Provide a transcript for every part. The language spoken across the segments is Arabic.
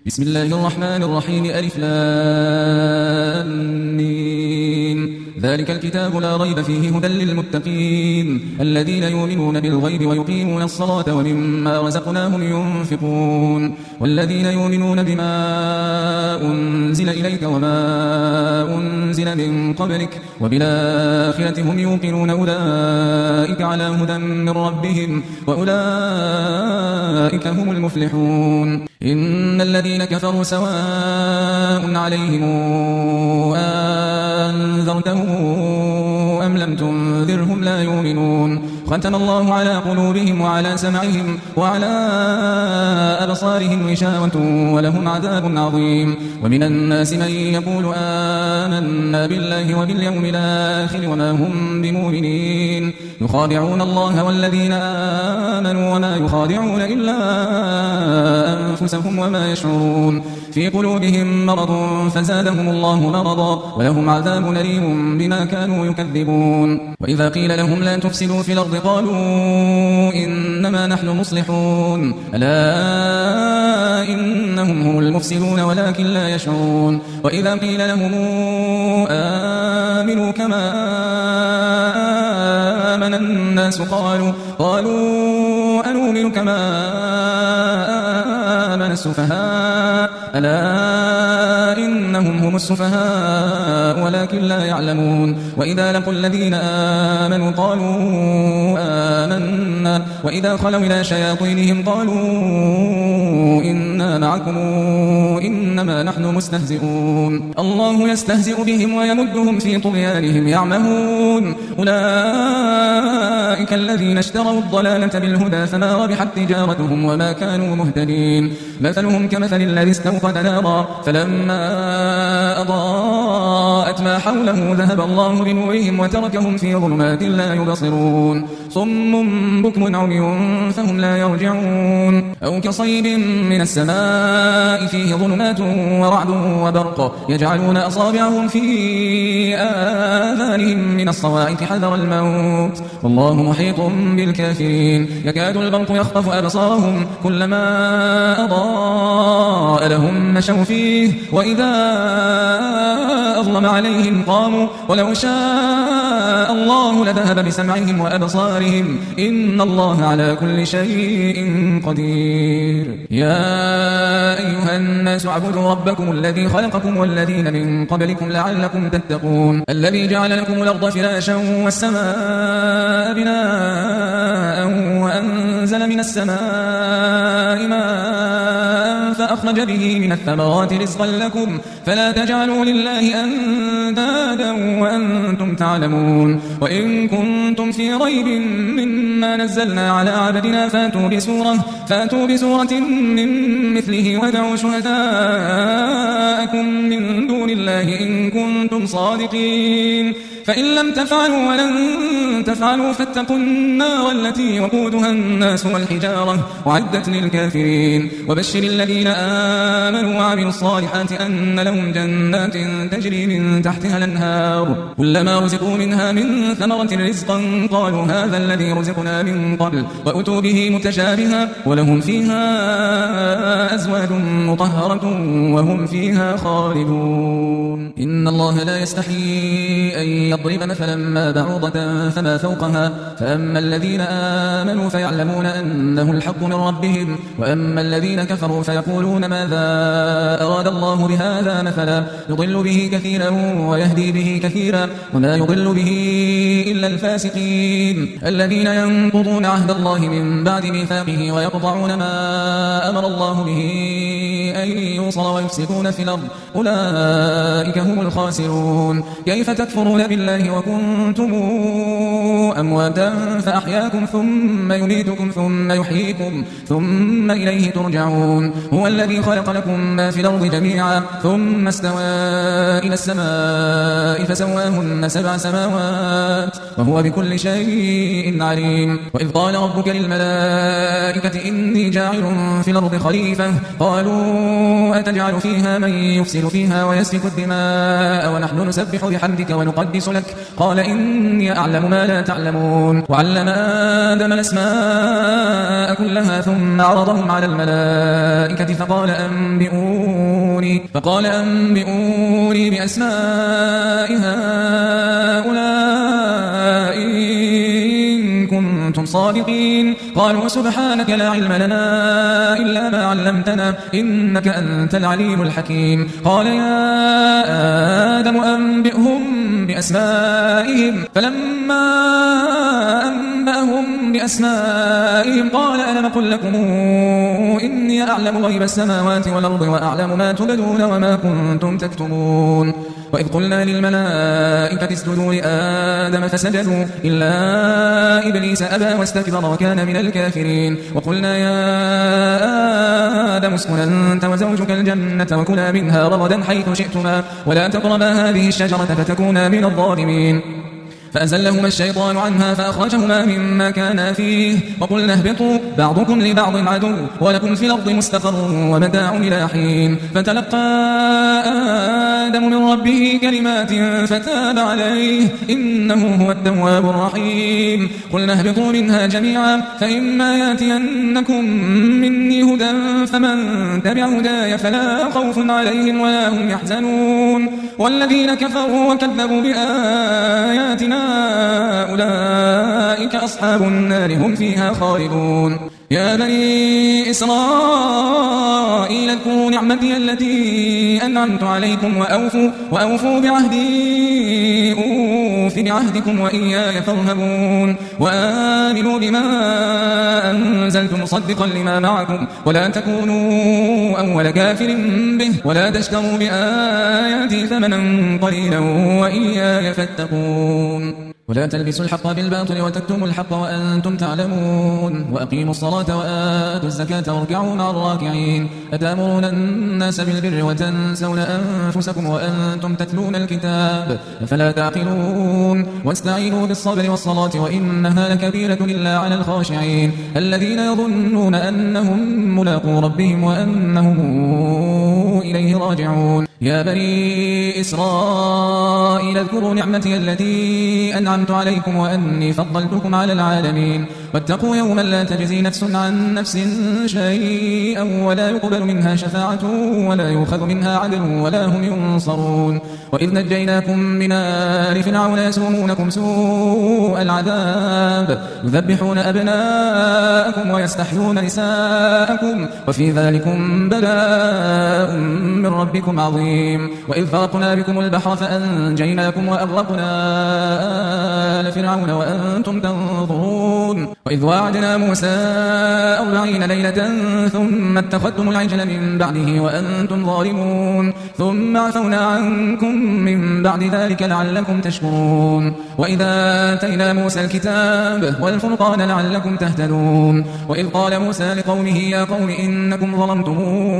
بسم الله الرحمن الرحيم ألف لام ميم. ذلك الكتاب لا ريب فيه هدى للمتقين الذين يؤمنون بالغيب ويقيمون الصلاة ومما رزقناهم ينفقون والذين يؤمنون بما أنزل إليك وما أنزل من قبلك وبالآخرة هم يوقنون أولئك على هدى من ربهم وأولئك هم المفلحون. إن الذين كفروا سواء عليهم أنذرتهم أم لم تنذرهم لا يؤمنون. ختم الله على قلوبهم وعلى سمعهم وعلى أبصارهم غشاوة ولهم عذاب عظيم. ومن الناس من يقول آمنا بالله وباليوم الآخر وما هم بمؤمنين يخادعون الله والذين آمنوا وما يخادعون إلا أنفسهم وما يشعرون. في قلوبهم مرض فزادهم الله مرضا ولهم عذاب أليم بما كانوا يكذبون. وإذا قيل لهم لا تفسدوا في الأرض قالوا إنما نحن مصلحون ألا إنهم هم المفسدون ولكن لا يشعرون. وإذا قيل لهم آمنوا كما آمن الناس قالوا أنؤمن كما آمن السفهاء ألا إنهم هم السفهاء ولكن لا يعلمون. وإذا لقوا الذين آمنوا قالوا آمنا وإذا خلوا إلى شياطينهم قالوا إنا معكم إنما نحن مستهزئون. الله يستهزئ بهم ويمدهم في طغيانهم يعمهون. أولئك الذين اشتروا الضلالة بالهدى فما ربحت تجارتهم وما كانوا مهتدين. مثلهم كمثل الذي استوقد نارا فلما أضاءت ما حوله ذهب الله بنورهم وتركهم في ظلمات لا يبصرون. صم بكم عمي فهم لا يرجعون. أو كصيب من السماء فيه ظلمات ورعد وبرق يجعلون أصابعهم في آذانهم من الصواعق حذر الموت والله محيط بالكافرين. يكاد البرق يخطف أبصارهم كلما أضاء لهم مشوا فيه وإذا أظلم عليهم قاموا ولو شاء الله لذهب بسمعهم وأبصارهم إن الله على كل شيء قدير. يا أيها الناس اعبدوا ربكم الذي خلقكم والذين من قبلكم لعلكم تتقون. الذي جعل لكم الأرض فراشا والسماء بناء وأنزل من السماء ماء فأخرج به من الثمرات رزقا لكم فلا تجعلوا لله أندادا وأنتم تعلمون. وإن كنتم في ريب مما نزلنا على عبدنا فاتوا بسورة من مثله ودعوا شهداءكم من دون الله إن كنتم صادقين. فإن لم تفعلوا ولن تفعلوا فاتقوا النار التي وقودها الناس والحجارة أعدت للكافرين. وبشر الذين آمنوا وعملوا الصالحات أن لهم جنات تجري من تحتها الأنهار كلما رزقوا منها من ثمرة رزقا قالوا هذا الذي رزقنا من قبل وأتوا به متشابها ولهم فيها أزواج مطهرة وهم فيها خالدون. إن الله لا يستحيي أن يضرب مثلا ما بعوضة فما فوقها فأما الذين آمنوا فيعلمون أنه الحق من ربهم وأما الذين كفروا فيقولون ماذا أراد الله بهذا مثلا يضل به كثيرا ويهدي به كثيرا وما يضل به إلا الفاسقين الذين ينقضون عهد الله من بعد ميثاقه ويقطعون ما أمر الله به أن يوصل ويفسدون في الأرض أولئك هم الخاسرون. كيف تكفرون بالله وكنتم أمواتا فأحياكم ثم يميتكم ثم يحييكم ثم إليه ترجعون. هو الذي خلق لكم ما في الأرض جميعا ثم استوى إلى السماء فسواهن 7 سماوات وهو بكل شيء عليم. وإذ قال ربك للملائكة إني جاعل في الأرض خليفة قالوا أتجعل فيها من يفسد فيها ويسفك الدماء ونحن نسبح بحمدك ونقدس لك قال إني أعلم ما لا تعلمون وعلم آدم الأسماء كلها ثم عرضهم على الملائكة فقال أنبئوني بأسماء هؤلاء إن كنتم صادقين قالوا سبحانك لا علم لنا إلا ما علمتنا إنك أنت العليم الحكيم قال يا آدم أنبئهم بأسمائهم فلما أنبأهم بأسمائهم قال ألم أقل لكم إني أعلم غيب السماوات والأرض وأعلم ما تبدون وما كنتم تكتمون وإذ قلنا للملائكة اسجدوا لآدم فسجدوا إلا إبليس أبى واستكبر وكان من الكافرين وقلنا يا آدم اسكن أنت وزوجك الجنة وكلا منها رغدا حيث شئتما ولا تقربا هذه الشجرة فتكونا من الظالمين فأزلهما الشيطان عنها فأخرجهما مما كانا فيه وقلنا اهبطوا بعضكم لبعض عدو ولكم في الأرض مستقر ومتاع إلى حين فتلقى آدم من ربه كلمات فتاب عليه إنه هو التواب الرحيم قلنا اهبطوا منها جميعا فإما ياتينكم مني هدى فمن تبع هداي فلا خوف عليهم ولا هم يحزنون والذين كفروا وكذبوا بآياتنا أولئك أصحاب النار هم فيها خالدون يا بني إسرائيل اذكروا نعمتي التي أنعمت عليكم وأوفوا بعهدي أوف بعهدكم وإياي فارهبون وآمنوا بما أنزلت مصدقا لما معكم ولا تكونوا أول كافر به ولا تشتروا بآياتي ثمنا قليلا وإياي فاتقون ولا تلبسوا الحق بالباطل وتكتموا الحق وأنتم تعلمون وأقيموا الصلاة وآتوا الزكاة واركعوا مع الراكعين أتأمرون الناس بالبر وتنسون أنفسكم وأنتم تتلون الكتاب فلا تعقلون واستعينوا بالصبر والصلاة وإنها لكبيرة إلا على الخاشعين الذين يظنون أنهم ملاقو ربهم وأنهم إليه راجعون يا بني إسرائيل اذكروا نعمتي التي أنعمت عليكم وأني فضلتكم على العالمين واتقوا يوما لا تجزي نفس عن نفس شيئا ولا يقبل منها شفاعة ولا يؤخذ منها عدل ولا هم ينصرون وإذ نجيناكم من آل فرعون يسومونكم سوء العذاب يذبحون أبناءكم ويستحيون نساءكم وفي ذلكم بلاء من ربكم عظيم وإذ فرقنا بكم البحر فأنجيناكم وأغرقنا آل فرعون وأنتم تنظرون وإذ وعدنا موسى 40 ليلة ثم اتخذتم العجل من بعده وأنتم ظالمون ثم عفونا عنكم من بعد ذلك لعلكم تشكرون وإذا آتينا موسى الكتاب والفرقان لعلكم تهتدون وإذ قال موسى لقومه يا قوم إنكم ظلمتم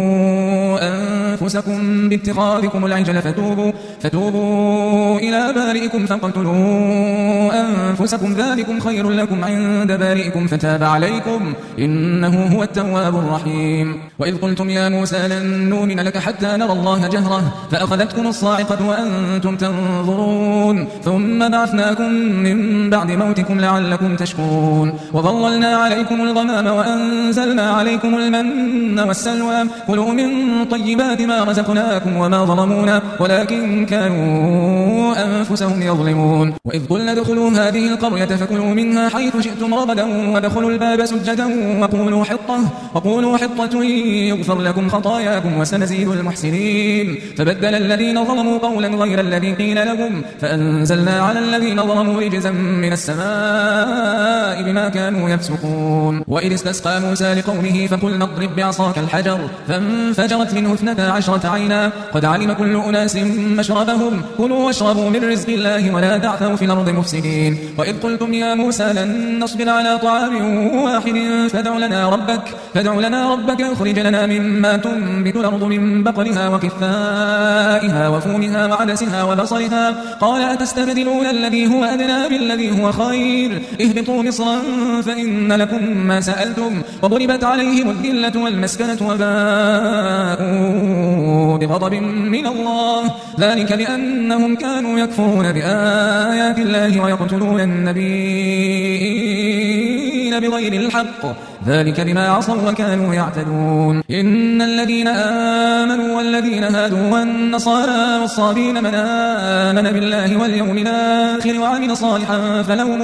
أنفسكم باتخاذكم العجل فتوبوا إلى بارئكم فاقتلوا أنفسكم ذلكم خير لكم عند بارئكم فتاب عليكم إنه هو التواب الرحيم وإذ قلتم يا موسى لن نؤمن لك حتى نرى الله جهرة فأخذتكم الصاعقة وأنتم تنظرون ثم بعثناكم من بعد موتكم لعلكم تشكرون وظللنا عليكم الغمام وأنزلنا عليكم المن والسلوى كلوا من طيبات ما رزقناكم وما ظلمونا ولكن كانوا أنفسهم يظلمون وإذ قلنا ادخلوا هذه القرية فكلوا منها حيث شئتم رغدا وادخلوا الباب سجدا وقولوا حطة يغفر لكم خطاياكم وسنزيد المحسنين فبدل الذين ظلموا قولا غير الذي قيل لهم فأنزلنا على الذين ظلموا رجزا من السماء بما كانوا يفسقون وإذ استسقى موسى لقومه فقلنا اضرب بعصاك الحجر فانفجرت منه 12 12 عينا قد علم كل أناس مشربهم كلوا واشربوا من رزق الله ولا تعثوا في الأرض مفسدين وإذ قلتم يا موسى لن نصبر على طعام واحد فادع لنا ربك يخرج لنا مما تنبت الأرض من بقلها وكثائها وفومها وعدسها وبصلها قال أتستبدلون الذي هو أدنى بالذي هو خير اهبطوا مصرا فإن لكم ما سألتم وضربت عليهم الذلة والمسكنة وباءوا بغضب من الله ذلك بأنهم كانوا يكفرون بآيات الله ويقتلون النبيين بغير الحق ذلك بما عصوا وكانوا يعتدون إن الذين آمنوا والذين هادوا والنصارى والصابين من آمن بالله واليوم الآخر وعمل صالحا فلهم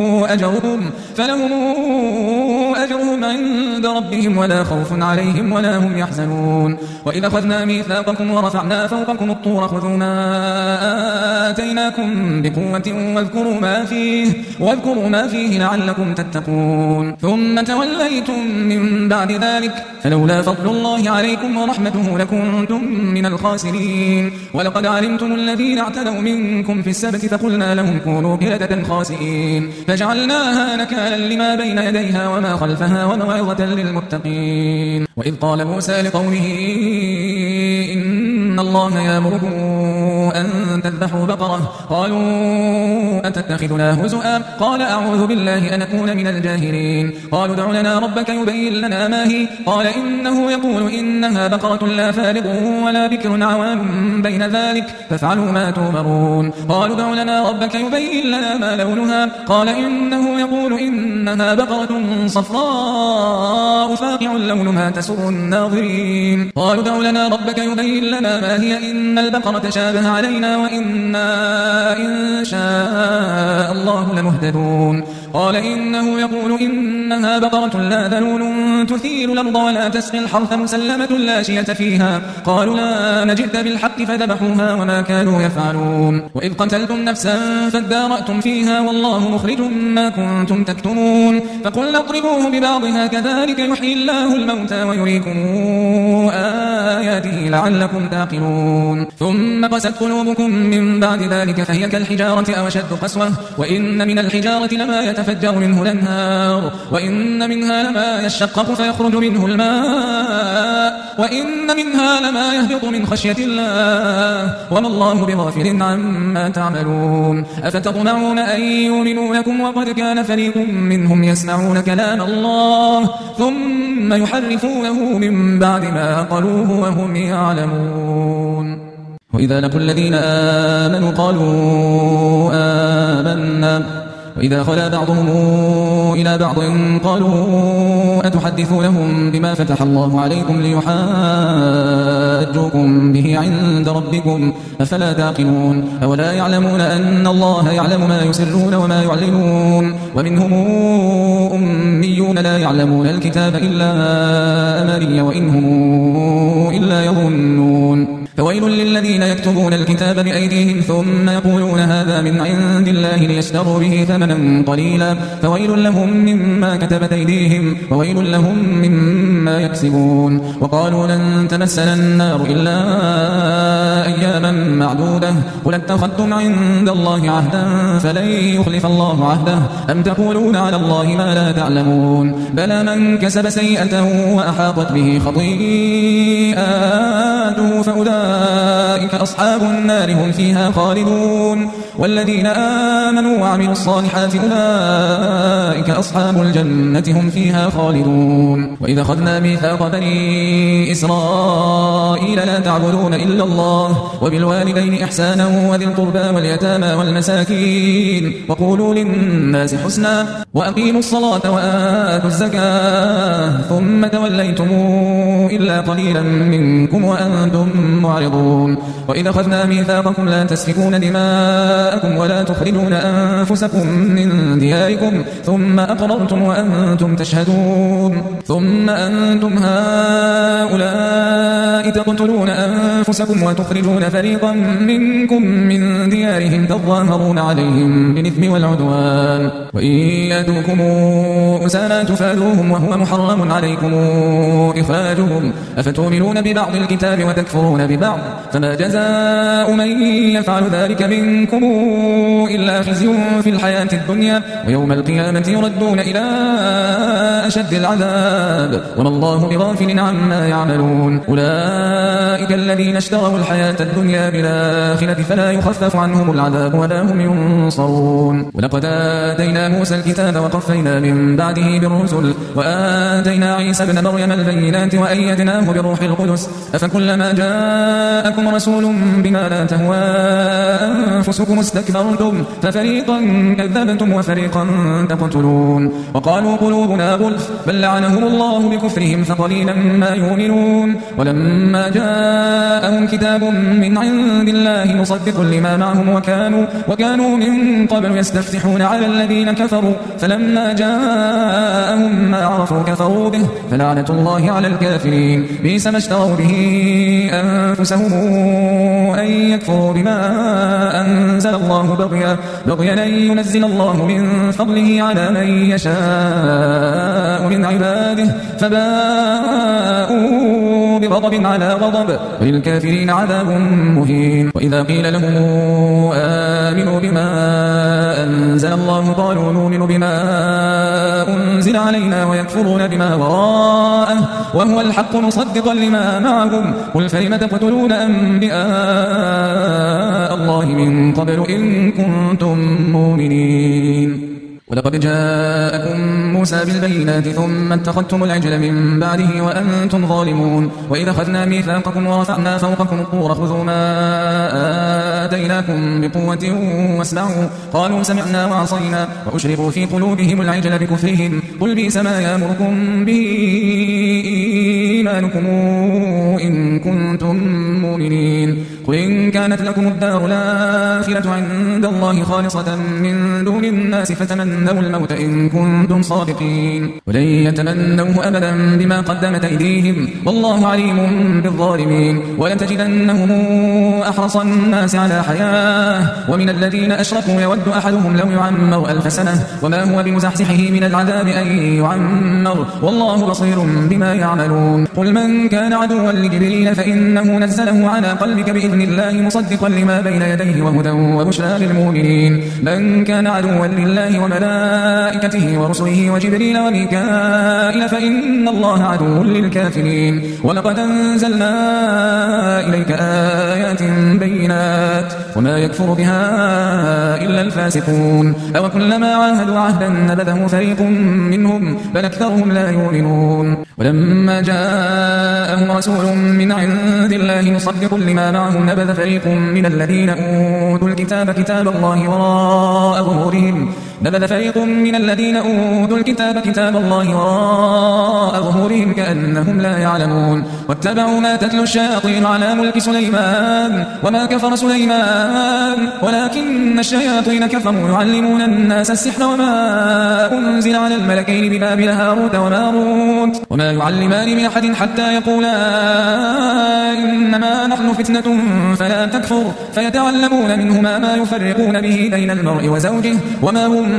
أجرهم عند ربهم ولا خوف عليهم ولا هم يحزنون وإذ أخذنا ميثاقكم ورفعنا فوقكم الطور خذوا ما آتيناكم بقوة واذكروا ما فيه لعلكم تتقون ثم توليتم من بعد ذلك فلولا فضل الله عليكم ورحمته لكنتم من الخاسرين ولقد علمتم الذين اعتدوا منكم في السبت فقلنا لهم كونوا قردة خاسئين فجعلناها نكالا لما بين يديها وما خلفها وموعظة للمتقين وإذ قال موسى لقومه إن الله يأمركم أن تذبحوا بقرة قالوا أتتخذنا هزؤا قال أعوذ بالله أن أكون من الجاهلين قالوا ادع لنا ربك يبين لنا ما هي قال إنه يقول إنها بقرة لا فارض ولا بكر عوان بين ذلك فافعلوا ما تؤمرون قالوا ادع لنا ربك يبين لنا ما لونها قال إنه يقول إنها بقرة صفراء فاقع لونها تسر الناظرين قالوا ادع لنا ربك يبين لنا ما هي إن البقرة تشابه علينا وإنا إن شاء الله لمهتدون قال إنه يقول إنها بقرة لا ذلول تثير الأرض ولا تسقي الحرث مسلمة لا شية فيها قالوا لا نجئت بالحق فذبحوها وما كانوا يفعلون وإذ قتلتم نفسا فادارأتم فيها والله مخرج ما كنتم تكتمون فقلنا اضربوه ببعضها كذلك يحيي الله الموتى ويريكم آياته لعلكم تعقلون ثم قست قلوبكم من بعد ذلك فهي كالحجارة أو أشد قسوة وإن من الحجارة لما يتفجر منه الأنهار وإن منها لما يشقق فيخرج منه الماء وإن منها لما يهبط من خشية الله وما الله بغافل عما تعملون أفتطمعون أن يؤمنوا لكم وقد كان فريق منهم يسمعون كلام الله ثم يحرفونه من بعد ما قالوه وهم يعلمون وإذا لقوا الذين آمنوا قالوا آمنا وإذا خلا بعضهم إلى بعض قالوا أتحدثونهم بما فتح الله عليكم ليحاجوكم به عند ربكم أفلا تعقلون أولا يعلمون أن الله يعلم ما يسرون وما يعلنون ومنهم أميون لا يعلمون الكتاب إلا أماني وإنهم إلا يظنون فويل للذين يكتبون الكتاب بأيديهم ثم يقولون هذا من عند الله ليشتروا به ثمنا قليلا فويل لهم مما كتبت أيديهم وويل لهم مما يكسبون وقالوا لن تمسنا النار إلا أياما معدودة قل اتخذتم عند الله عهدا فلن يخلف الله عهده أم تقولون على الله ما لا تعلمون بلى من كسب سيئة وأحاطت به خطيئاته فأولئك أصحاب النار هم فيها خالدون والذين آمنوا وعملوا الصالحات أولئك أصحاب الجنة هم فيها خالدون وإذا أخذنا ميثاق بني إسرائيل لا تعبدون إلا الله وبالوالدين إحسانا وذي القربى واليتامى والمساكين وقولوا للناس حسنا وأقيموا الصلاة وآتوا الزكاة ثم توليتم إلا قليلا منكم وأنتم معرضون وإذا أخذنا ميثاقكم لا تسفكون دماءكم ولا تخرجون أنفسكم من دياركم ثم أقررتم وأنتم تشهدون ثم أنتم هؤلاء تقتلون أنفسكم وتخرجون فريقا منكم من ديارهم تظاهرون عليهم بالإثم والعدوان وإن يأتوكم أسارى تفادوهم وهو محرم عليكم إخراجهم أفتؤمنون ببعض الكتاب وتكفرون ببعض فما جزاء من يفعل ذلك منكم إلا خزي في الحياة الدنيا ويوم القيامة يردون إلى أشد العذاب وما الله بغافل عما يعملون أولئك الذين اشتروا الحياة الدنيا بالآخرة فلا يخفف عنهم العذاب ولا هم ينصرون ولقد آتينا موسى الكتاب وقفينا من بعده بالرسل وآتينا عيسى ابن مريم البينات وأيدناه بروح القدس أفكلما جاءكم رسول بما لا تهوى أنفسكم استكبرتم ففريقا كذبتم وفريقا تقتلون وقالوا قلوبنا غلف بل لعنهم الله بكفرهم فقليلا ما يؤمنون ولما جاءهم كتاب من عند الله مصدق لما معهم وكانوا من قبل يستفتحون على الذين كفروا فلما جاءهم ما عرفوا كفروا به فلعنة الله على الكافرين بئس ما اشتروا به أنفسهم أن يكفروا بما أنزل الله بغيا أن ينزل الله من فضله على من يشاء من عباده فباءوا بغضب على غضب وللكافرين عذاب مهين وإذا قيل لهم آمنوا بما أنزل الله قالوا نؤمن بما أنزل علينا ويكفرون بما وراءه وهو الحق مصدقا لما معهم قل فلم تقتلون أنبياء الله من قبل إن كنتم مؤمنين ولقد جاءكم موسى بالبينات ثم اتخذتم العجل من بعده وأنتم ظالمون وإذا أخذنا ميثاقكم ورفعنا فوقكم الطور خذوا ما آتيناكم بقوة واسمعوا قالوا سمعنا وعصينا وأشربوا في قلوبهم العجل بكفرهم قل بئس ما يأمركم به إيمانكم إن كنتم مؤمنين قل إن كانت لكم الدار الآخرة عند الله خالصة من دون الناس فتمنوا الموت إن كنتم صادقين ولن يتمنوه أبدا بما قدمت أيديهم والله عليم بالظالمين ولتجدنهم أحرص الناس على حياة ومن الذين أشركوا يود أحدهم لو يعمر 1000 سنة وما هو بمزحزحه من العذاب أن يعمر والله بصير بما يعملون قل من كان عدوا لجبريل فإنه نزله على قلبك بإذن الله مصدقا لما بين يديه وهدى وبشرى للمؤمنين من كان عدوا لله وملائكته ورسله وجبريل وميكائيل فإن الله عدو للكافرين ولقد أنزلنا إليك آيات بينات وما يكفر بها إلا الفاسقون أو كلما عاهدوا عهدا نبذه فريق منهم بل أكثرهم لا يؤمنون ولما جاءهم رسول من عند الله مصدق لما معهم نبذ فريق من الذين أوتوا الكتاب كتاب الله وراء ظهورهم كتاب الله وراء ظهورهم كأنهم لا يعلمون واتبعوا ما تتلو الشياطين على ملك سليمان وما كفر سليمان ولكن الشياطين كفروا يعلمون الناس السحر وما أنزل على الملكين ببابل هاروت وماروت وما يعلمان من أحد حتى يقولا إنما نحن فتنة فلا تكفر فيتعلمون منهما ما يفرقون به بين المرء وزوجه وما هم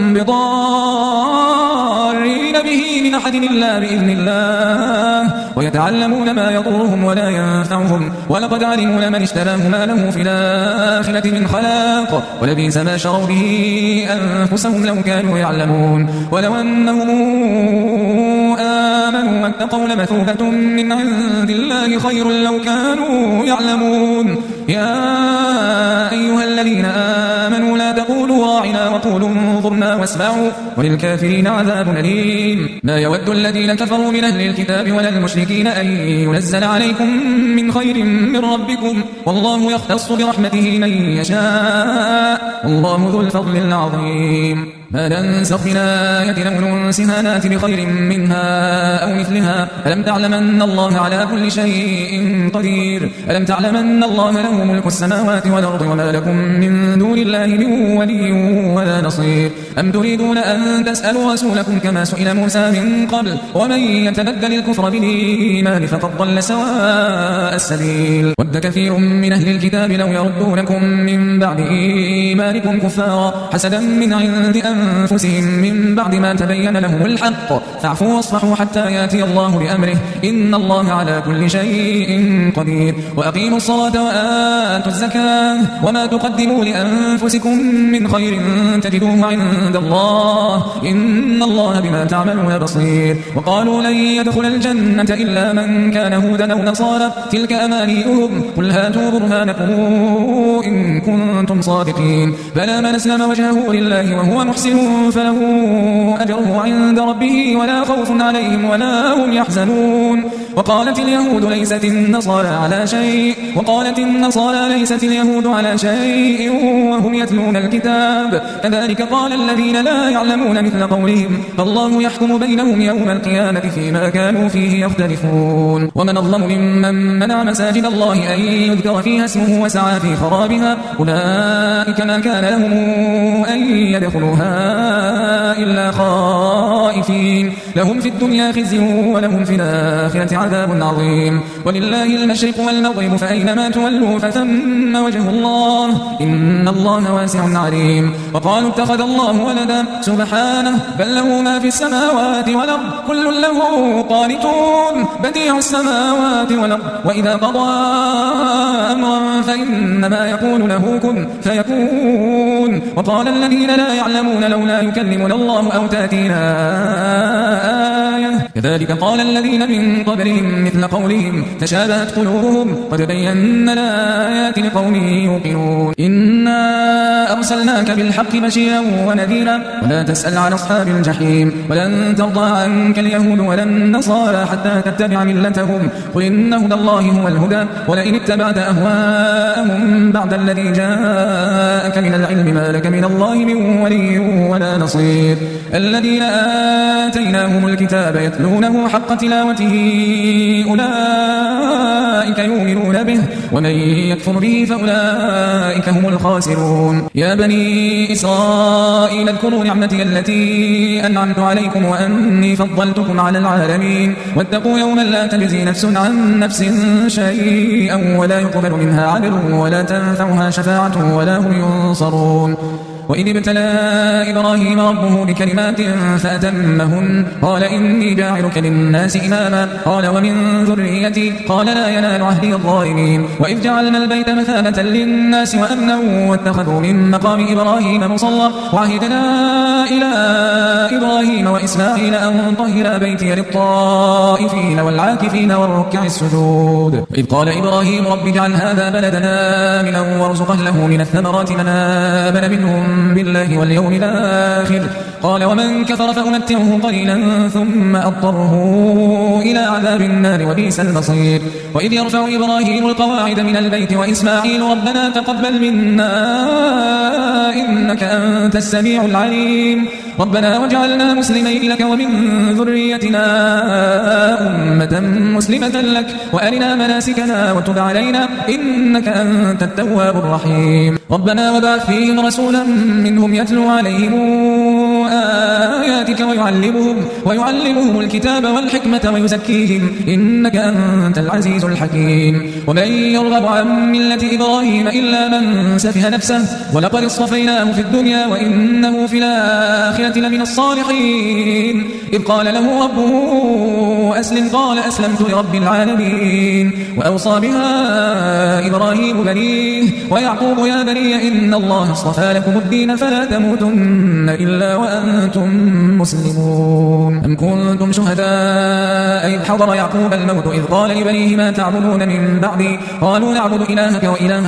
بضارين به من أحد إلا بإذن الله ويتعلمون ما يضرهم ولا ينفعهم ولقد علموا لمن اشتراه ما له في الآخرة من خلاق ولبئس ما شروا به أنفسهم لو كانوا يعلمون ولو أنهم آمنوا واتقوا لمثوبة من عند الله خير لو كانوا يعلمون يا أيها الذين آمنوا لا تقولوا راعنا وقولوا انظرنا واسمعوا وللكافرين عذاب أليم ما يود الذين كفروا من أهل الكتاب ولا المشركين أن ينزل عليكم من خير من ربكم والله يختص برحمته من يشاء والله ذو الفضل العظيم ما ننسخ من آية أو ننسها نات بخير منها أو مثلها ألم تعلم أن الله على كل شيء قدير ألم تعلم أن الله له ملك السماوات والأرض وما لكم من دون الله من ولي ولا نصير أم تريدون أن تسألوا رسولكم كما سئل موسى من قبل ومن يتبدل الكفر بالإيمان فقد ضل سواء السبيل ود كثير من أهل الكتاب لو يردونكم من بعد إيمانكم كفارا حسدا من عند أنفسهم من بعد ما تبين لهم الحق فاعفوا واصفحوا حتى يأتي الله بأمره إن الله على كل شيء قدير وأقيموا الصلاة وآتوا الزكاة وما تقدموا لأنفسكم من خير تجدوه عند الله إن الله بما تعملون بصير وقالوا لن يدخل الجنة إلا من كان هودا أو نصارى تلك أمانيهم قل هاتوا برهانكم إن كنتم صادقين بلى من أسلم وجهه لله وهو محسن فله أجره عند ربه ولا خوف عليهم ولا هم يحزنون وقالت اليهود ليست النصارى على شيء وقالت النصارى ليست اليهود على شيء وهم يتلون الكتاب كذلك قال الذين لا يعلمون مثل قولهم فالله يحكم بينهم يوم القيامة فيما كانوا فيه يختلفون ومن أظلم ممن منع مساجد الله أن يذكر فيها اسمه وسعى في خرابها أولئك ما كان لهم أن يدخلوها إلا خائفين لهم في الدنيا خزي ولهم في الآخرة عذاب عظيم ولله المشرق والمغرب فأينما تولوا فثم وجه الله إن الله واسع عليم وقالوا اتخذ الله ولدا سبحانه بل له ما في السماوات والأرض كل له قانتون بديع السماوات والأرض وإذا قضى أمرا فإنما يقول له كن فيكون وقال الذين لا يعلمون لولا يكلمنا الله أو تأتينا آية كذلك قال الذين من قبلهم مثل قولهم تشابهت قلوبهم قد بينا الآيات لقوم يوقنون إنا أرسلناك بالحق بشيرا ونذيرا ولا تسأل عن أصحاب الجحيم ولن ترضى عنك اليهود ولا النصارى حتى تتبع ملتهم قل إن هدى الله هو الهدى ولئن اتبعت أهواءهم بعد الذي جاءك من العلم ما لك من الله من ولي ولا نصير الذين آتيناهم الكتاب يتلونه حق تلاوته أولئك يؤمنون به ومن يكفر به فأولئك هم الخاسرون يا بني إسرائيل اذكروا نعمتي التي أنعمت عليكم وأني فضلتكم على العالمين واتقوا يوما لا تجزي نفس عن نفس شيئا ولا يقبل منها عدل ولا تنفعها شفاعة ولا هم ينصرون وإذ ابتلى إبراهيم ربه بكلمات فأتمهن قال إني جاعلك للناس إماما قال ومن ذريتي قال لا ينال عهدي الظالمين وإذ جعلنا البيت مثابة للناس وأمنا واتخذوا من مقام إبراهيم مصلى وعهدنا إلى إبراهيم وإسماعيل أن طهر بيتي للطائفين والعاكفين والركع السجود وإذ قال إبراهيم رب اجعل هذا بلدنا آمنا وارزق أهله من الثمرات من آمن منهم بالله واليوم الآخر قال ومن كفر فأمتعه قليلا ثم أضطره إلى عذاب النار وبئس المصير وإذ يرفع إبراهيم القواعد من البيت وإسماعيل ربنا تقبل منا إنك أنت السميع العليم ربنا واجعلنا مسلمين لك ومن ذريتنا أمة مسلمة لك وأرنا مناسكنا وتب علينا إنك أنت التواب الرحيم ربنا وابعث فيهم رسولا منهم يتلو عليهم آياتك ويعلمهم الكتاب والحكمة ويزكيهم إنك أنت العزيز الحكيم ومن يرغب عن ملة إبراهيم إلا من سفه نفسه ولقد اصطفيناه في الدنيا وإنه في الآخرة لمن الصالحين إذ قال له ربه أسلم قال أسلمت لرب العالمين وأوصى بها إبراهيم بنيه ويعقوب يا بني إن الله اصطفى لكم الدين فلا تموتن إلا وأنتم مسلمون أم كنتم شهداء إذ حضر يعقوب الموت إذ قال لبنيه ما تعبدون من بعدي قالوا نعبد إلهك وإله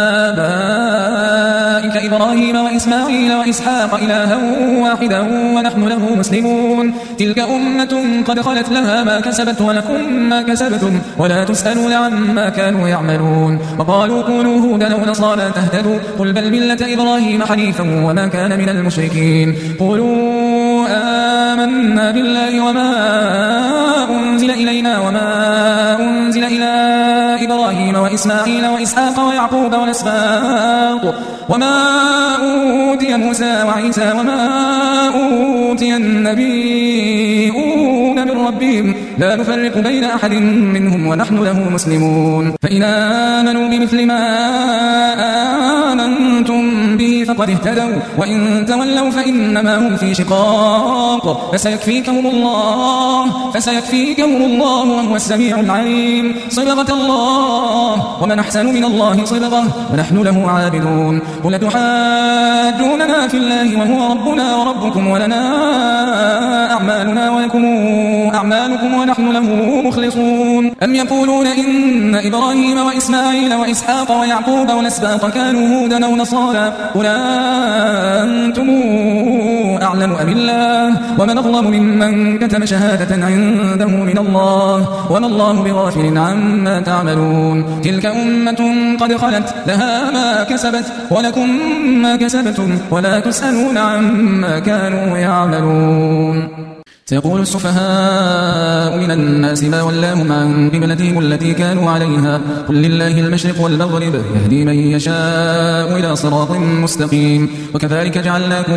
آبائك إبراهيم وإسماعيل وإسحاق إلها واحدا ونحن له مسلمون تلك أمة قد خلت لها ما كسبت ولكم ما كسبتم ولا تسألون عما كانوا يعملون وقالوا كونوا هودا أو نصارى تهتدوا قل بل ملة إبراهيم حنيفا وما كان من المشركين قولوا آمنا بالله وما أنزل إلينا وما أنزل إلى إبراهيم وإسماعيل وإسحاق ويعقوب والأسباط وما أوتي موسى وعيسى وما أوتي النبيون من ربهم لا نفرق بين أحد منهم ونحن له مسلمون فإن آمنوا بمثل ما آمنتم به فقد اهتدوا وإن تولوا فإنما هم في شقاق فسيكفيكهم الله وهو السميع العليم صبغة الله ومن أحسن من الله صبغة ونحن له عابدون قل تحاجوننا في الله وهو ربنا وربكم ولنا أعمالنا ولكم أعمالكم ونحن له مخلصون أم يقولون إن إبراهيم وإسماعيل وإسحاق ويعقوب والأسباط كانوا هودا أو نصارى قل أنتم أعلم أم الله ومن أظلم ممن كتم شهادة عنده من الله وما الله بغافل عما تعملون تلك أمة قد خلت لها ما كسبت ولكم ما كسبتم ولا تسألون عما كانوا يعملون سيقول السفهاء من الناس ما ولاهم عن قبلتهم التي كانوا عليها قل لله المشرق والمغرب يهدي من يشاء إلى صراط مستقيم وكذلك جعلناكم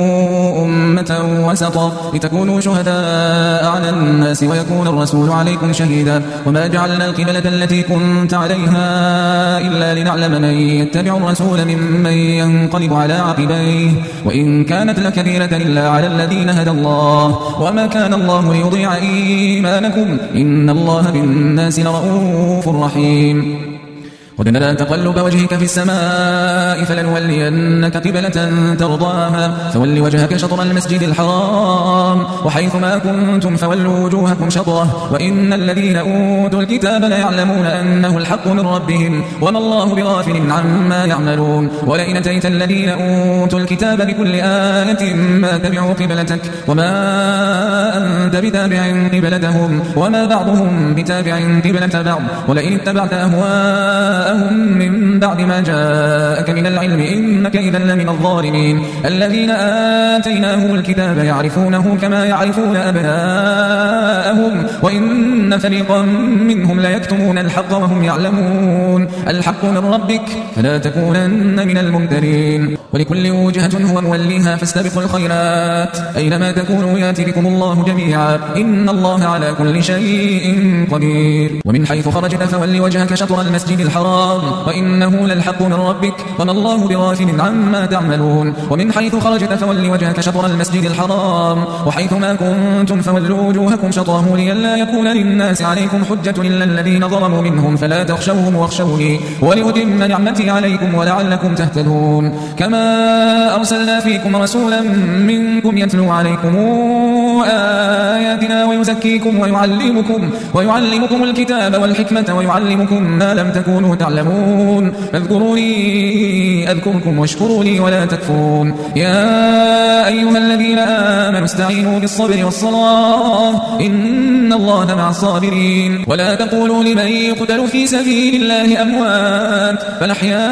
أمة وسطا لتكونوا شهداء على الناس ويكون الرسول عليكم شهيدا وما جعلنا القبلة التي كنت عليها إلا لنعلم من يتبع الرسول ممن ينقلب على عقبيه وإن كانت لكبيرة إلا على الذين هدى الله وما كان الله ليضيع إيمانكم إن الله بالناس لرؤوف رحيم قد نرى تقلب وجهك في السماء فلنولينك قبلة ترضاها فول وجهك شطر المسجد الحرام وحيث ما كنتم فولوا وجوهكم شطره وإن الذين أوتوا الكتاب ليعلمون أنه الحق من ربهم وما الله بغافل عما يعملون ولئن أتيت الذين أوتوا الكتاب بكل آية ما تبعوا قبلتك وما أنت بتابع قبلتهم وما بعضهم بتابع قبلة بعض ولئن اتبعت أهواءهم من بعد ما جاءك من العلم إنك إذا لمن الظالمين الذين آتيناهم الكتاب يعرفونه كما يعرفون أبناءهم وإن فريقا منهم ليكتمون الحق وهم يعلمون الحق من ربك فلا تكونن من الممترين ولكل وجهة هو موليها فاستبقوا الخيرات أينما تكونوا يأتي بكم الله جميعا إن الله على كل شيء قدير ومن حيث خرجت فول وجهك شطر المسجد الحرام وإنه للحق من ربك وما الله بغافل عما تعملون ومن حيث خرجت فول وجهك شطر المسجد الحرام وحيث ما كنتم فولوا وجوهكم شطره لئلا يكون للناس عليكم حجة إلا الذين ظلموا منهم فلا تخشوهم واخشوني ولأتم نعمتي عليكم ولعلكم تهتدون كما أرسلنا فيكم رسولا منكم يتلو عليكم آياتنا ويزكيكم ويعلمكم الكتاب والحكمة ويعلمكم ما لم تكونوا تعلمون فاذكروني أذكركم واشكروا لي ولا تكفرون يا أيها الذين آمنوا استعينوا بالصبر والصلاة إن الله مع الصابرين ولا تقولوا لمن يقتل في سبيل الله أموات بل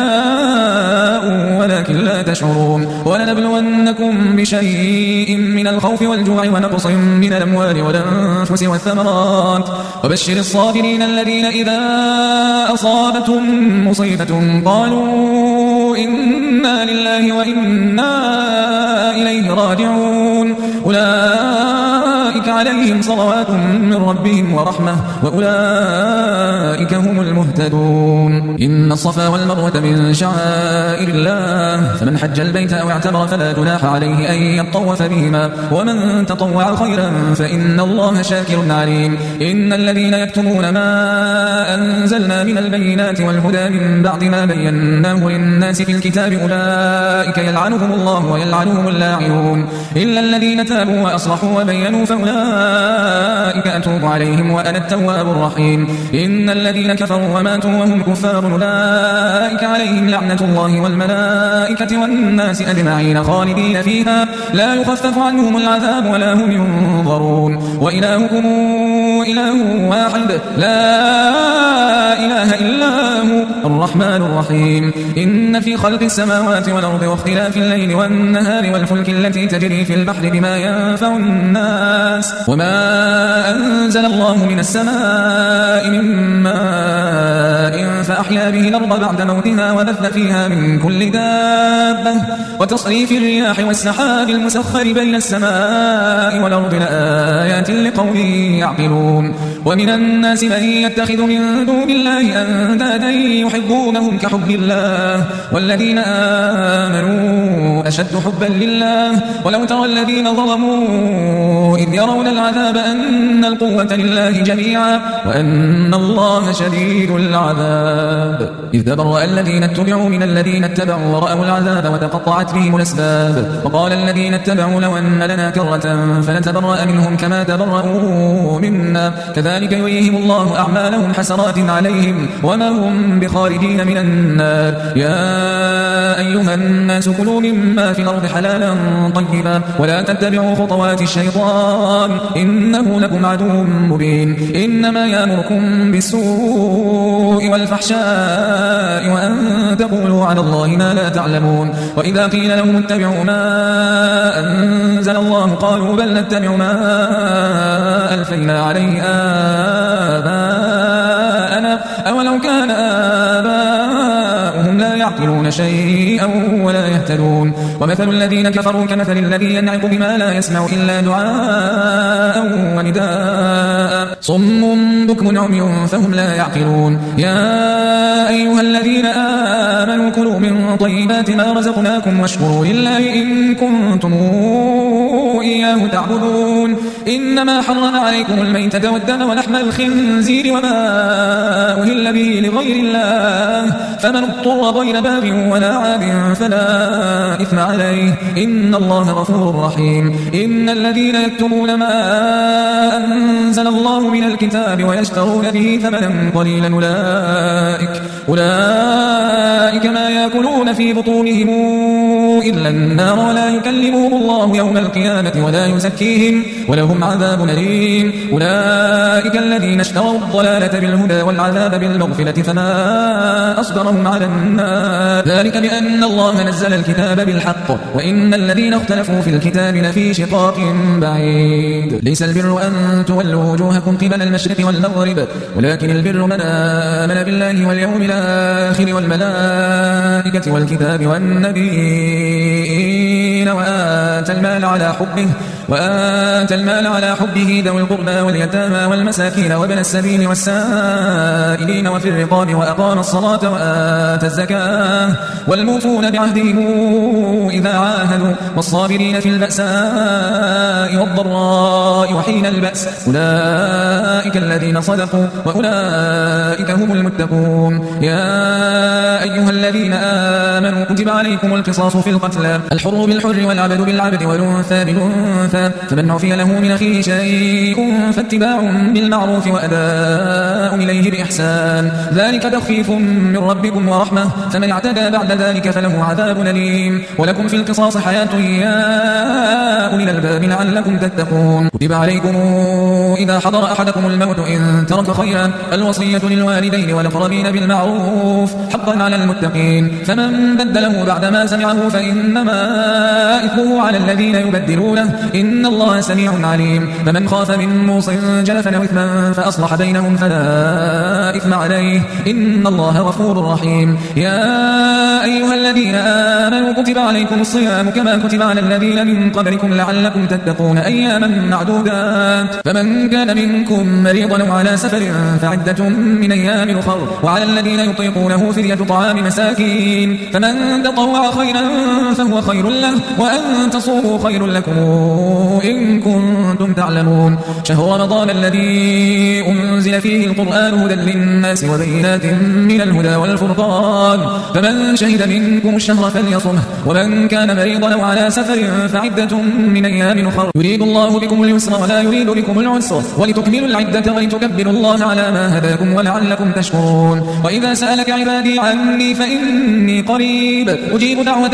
أحياء ولكن لا تشعرون ولنبلونكم بشيء من الخوف والجوع ونقص من الأموال والأنفس والثمرات وبشر الصابرين الذين إذا أصابتهم مصيبة قالوا إنا لله وإنا إليه راجعون أولئك عليهم صلوات من ربهم ورحمة وأولئك هم المهتدون إن الصفا والمروة من شعائر الله فمن حج البيت أو اعتمر فلا جناح عليه أن يطوف بهما ومن تطوع خيرا فإن الله شاكر عليم إن الذين يكتمون ما أنزلنا من البينات والهدى من بعد ما بيناه للناس في الكتاب أولئك يلعنهم الله ويلعنهم اللاعنون إلا الذين تابوا وأصلحوا وبينوا فأولئك أتوب عليهم وأنا التواب الرحيم إن الذين كفروا وماتوا وهم كفار أولئك عليهم لعنة الله والملائكة والناس أجمعين خالدين فيها لا يخفف عنهم العذاب ولا هم ينظرون وإلهكم إله واحد لا إله إلا هو الرحمن الرحيم إن في خلق السماوات والأرض واختلاف الليل والنهار والفلك التي تجري في البحر بما ينفع الناس وما أنزل الله من السماء من ماء فأحيا به الأرض بعد موتها وبث فيها من كل دابة وتصريف الرياح والسحاب المسخر بين السماء والأرض لآيات لقوم يعقلون. ومن الناس من يتخذ من دون الله أندادا يحبونهم كحب الله والذين آمنوا أشد حبا لله. ولو ترى الذين ظلموا إذ يرون العذاب أن القوة لله جميعا وأن الله شديد العذاب. إذ تبرأ الذين اتبعوا من الذين اتبعوا ورأوا العذاب وتقطعت بهم الأسباب. وقال الذين اتبعوا لو أن لنا كرة فنتبرأ منهم كما تبرأوا منا كذلك يريهم الله أعمالهم حسرات عليهم وما هم بخارجين من النار. يا أيها الناس كلوا مما في الأرض حلالا طيبا ولا تتبعوا خطوات الشيطان إنه لكم عدو مبين. إنما يأمركم بالسوء والفحشاء وأن تقولوا على الله ما لا تعلمون. وإذا قيل لهم اتبعوا ما أنزل الله قالوا بل نتبع ما ألفينا عليه آباءنا أولو كان آباؤهم لا يعقلون شيئا ولا يهتدون. ومثل الذين كفروا كمثل الذي ينعق بما لا يسمع إلا دعاء ونداء صم بكم عمي فهم لا يعقلون. يا أيها الذين آمنوا كلوا من طيبات ما رزقناكم واشكروا لله إن كنتم إياه تعبدون. إنما حرم عليكم الميتة والدم ولحم الخنزير وما أهل به لغير الله فمن اضطر غير باغ ولا عاد فلا إثم عليه إن الله غفور رحيم. إن الذين يكتمون ما أنزل الله من الكتاب ويشترون به ثمنا قليلا أولئك ما يأكلون في بطونهم إلا النار ولا يكلمهم الله يوم القيامة ولا يزكيهم ولهم عذاب أليم. أولئك الذين اشتروا الضلالة بالهدى والعذاب بالمغفرة فما أصبرهم على النار ذلك بأن الله نزل الكتاب بالحق وإن الذين اختلفوا في الكتاب لفي شقاق بعيد. ليس البر أن تولوا وجوهكم قبل المشرق والمغرب ولكن البر من آمن بالله واليوم الآخر والملائكة والكتاب والنبيين وآتى المال على حبه ذوي القربى واليتامى والمساكين وابن السبيل والسائلين وفي الرقاب وأقام الصلاة وآتى الزكاة والموفون بعهدهم إذا عاهدوا والصابرين في البأساء والضراء وحين البأس أولئك الذين صدقوا وأولئك هم المتقون. يا أيها الذين آمنوا كتب عليكم القصاص في القتلى الحر بالحر والعبد بالعبد والأنثى بالأنثى فمن عفي له من أخيه شيء فاتباع بالمعروف وأداء إليه بإحسان ذلك تخفيف من ربكم ورحمة فمن اعتدى بعد ذلك فله عذاب أليم. ولكم في القصاص حياة يا أولي الألباب لعلكم تتقون. كتب عليكم إذا حضر أحدكم الموت إن ترك خيرا الوصية للوالدين والأقربين بالمعروف حقا على المتقين فمن بدله بعدما سمعه فإنما إثمه على الذين يبدلونه إن الله سميع عليم. فمن خاف من موص جنفا أو إثما فأصلح بينهم فلا إثم عليه إن الله غفور رحيم. يا أيها الذين آمنوا كتب عليكم الصيام كما كتب على الذين من قبلكم لعلكم تتقون أياما معدودات فمن كان منكم مريضا أو على سفر فعدة من أيام أخر وعلى الذين يطيقونه فدية طعام مساكين فمن تطوع خيرا فهو خير له وأن تصوموا خير لكم إن كنتم تعلمون. شهر رمضان الذي أنزل فيه القرآن هدى للناس وبينات من الهدى والفرقان فمن شهد منكم الشهر فليصمه ومن كان مريضا أو على سفر فعدة من أيام أخر يريد الله بكم اليسر ولا يريد بكم العسر ولتكملوا العدة ولتكبروا الله على ما هداكم ولعلكم تشكرون. وإذا سألك عبادي عني فإني قريب قريب أجيب دعوة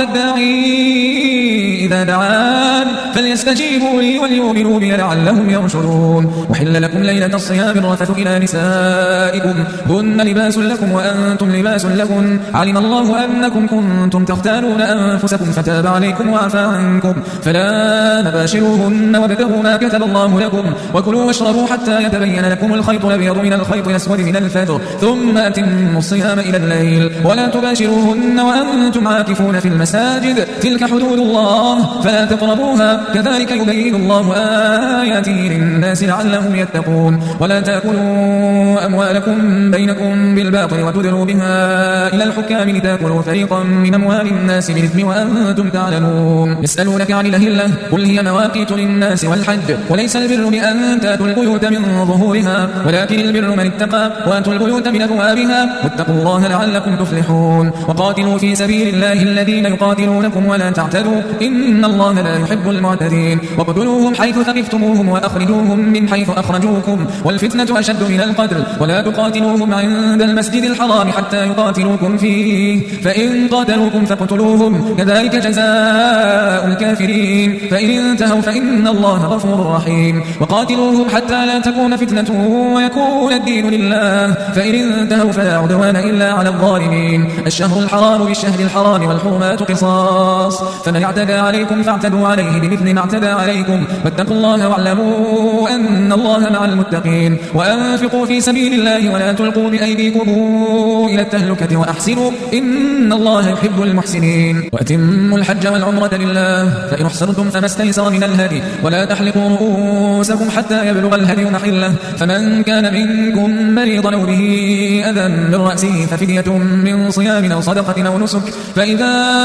الداعي إذا دعان فليستجيبوا لي وليؤمنوا بي لعلهم يرشدون. وحل لكم ليلة الصيام الرفث إلى نسائكم هن لباس لكم وأنتم لباس لكم علم الله أنكم كنتم تختانون أنفسكم فتاب عليكم وعفى عنكم فلا نباشروهن وابتغوا ما كتب الله لكم وكلوا واشربوا حتى يتبين لكم الخيط الأبيض من الخيط الأسود من الفجر ثم أتموا الصيام إلى الليل ولا تباشروهن وأنتم عاكفون في المساجد تلك حدود الله فلا تقربوها كذلك يبين الله آياته للناس لعلهم يتقون. ولا تأكلوا أموالكم بينكم بالباطل وتدلوا بها إلى الحكام لتأكلوا فريقا من أموال الناس بالإثم وأنتم تعلمون. يسألونك عن الأهلة قل هي مواقيت للناس والحج وليس البر بأن تأتوا البيوت من ظهورها ولكن البر من اتقى وأتوا البيوت من أبوابها واتقوا الله لعلكم تفلحون. وقاتلوا في سبيل الله الذين يقاتلونكم ولا تعتدوا إن الله لا يحب المعتدين. وقتلوهم حيث ثقفتموهم وأخرجوهم من حيث أخرجوكم والفتنة أشد من القتل ولا تقاتلوهم عند المسجد الحرام حتى يقاتلوكم فيه فإن قاتلوكم فاقتلوهم كذلك جزاء الكافرين فإن انتهوا فإن الله غفور رحيم. وقاتلوهم حتى لا تكون فتنة ويكون الدين لله فإن انتهوا فلا عدوان إلا على الظالمين. الشهر الحرام بالشهر الحرام والحرمات قصاص فمن اعتدى عليكم فاعتدوا عليه بمثل ما اعتدى عليكم واتقوا الله واعلموا أن الله مع المتقين. وأنفقوا في سبيل الله ولا تلقوا بأيديكم إلى التهلكة وأحسنوا إن الله يحب المحسنين. وأتموا الحج والعمرة لله فإن احصرتم فما استيسر من الهدي ولا تحلقوا رؤوسكم حتى يبلغ الهدي محله فمن كان منكم مريضا أو به أذى من رأسه ففدية من صيام أو صدقة أو نسك فإذا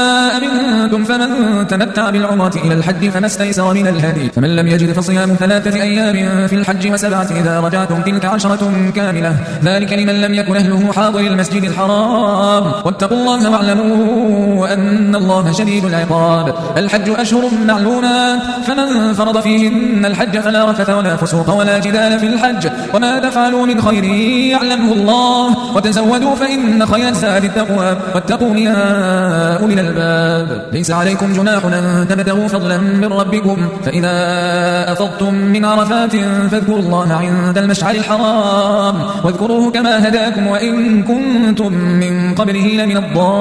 أمنتم فمن تمتع بالعمرة إلى الحج فما استيسر من الهدي فمن لم يجد فصيام 3 أيام في الحج و7 إذا رجعتم تلك 10 كاملة ذلك لمن لم يكن أهله حاضر المسجد الحرام واتقوا الله واعلموا أن الله شديد العقاب. الحج أشهر معلومات فمن فرض فيهن الحج فلا رفث ولا فسوق ولا جدال في الحج وما تفعلوا من خير يعلمه الله وتزودوا فإن خير الزاد التقوى واتقوا يا أولي الألباب. ليس عليكم جناح أن تبتغوا فضلا من ربكم فإذا أفضتم من عرفات فاذكروا الله عند المشعر الحرام واذكروه كما هداكم وإن كنتم من قبله لمن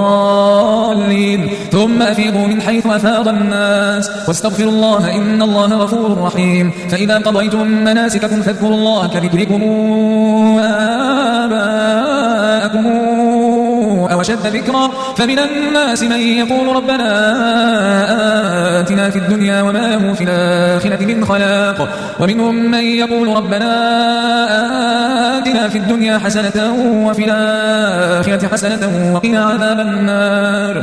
الضالين ثم أفيضوا من حيث أفاض الناس واستغفروا الله إن الله غفور رحيم. فإذا قضيتم مناسككم فاذكروا الله كذكركم آباءكم أو أشد ذكرا فمن الناس من يقول ربنا آتنا في الدنيا وما له في الآخرة من خلاق ومنهم من يقول ربنا آتنا في الدنيا حسنة وفي الآخرة حسنة وقنا عذاب النار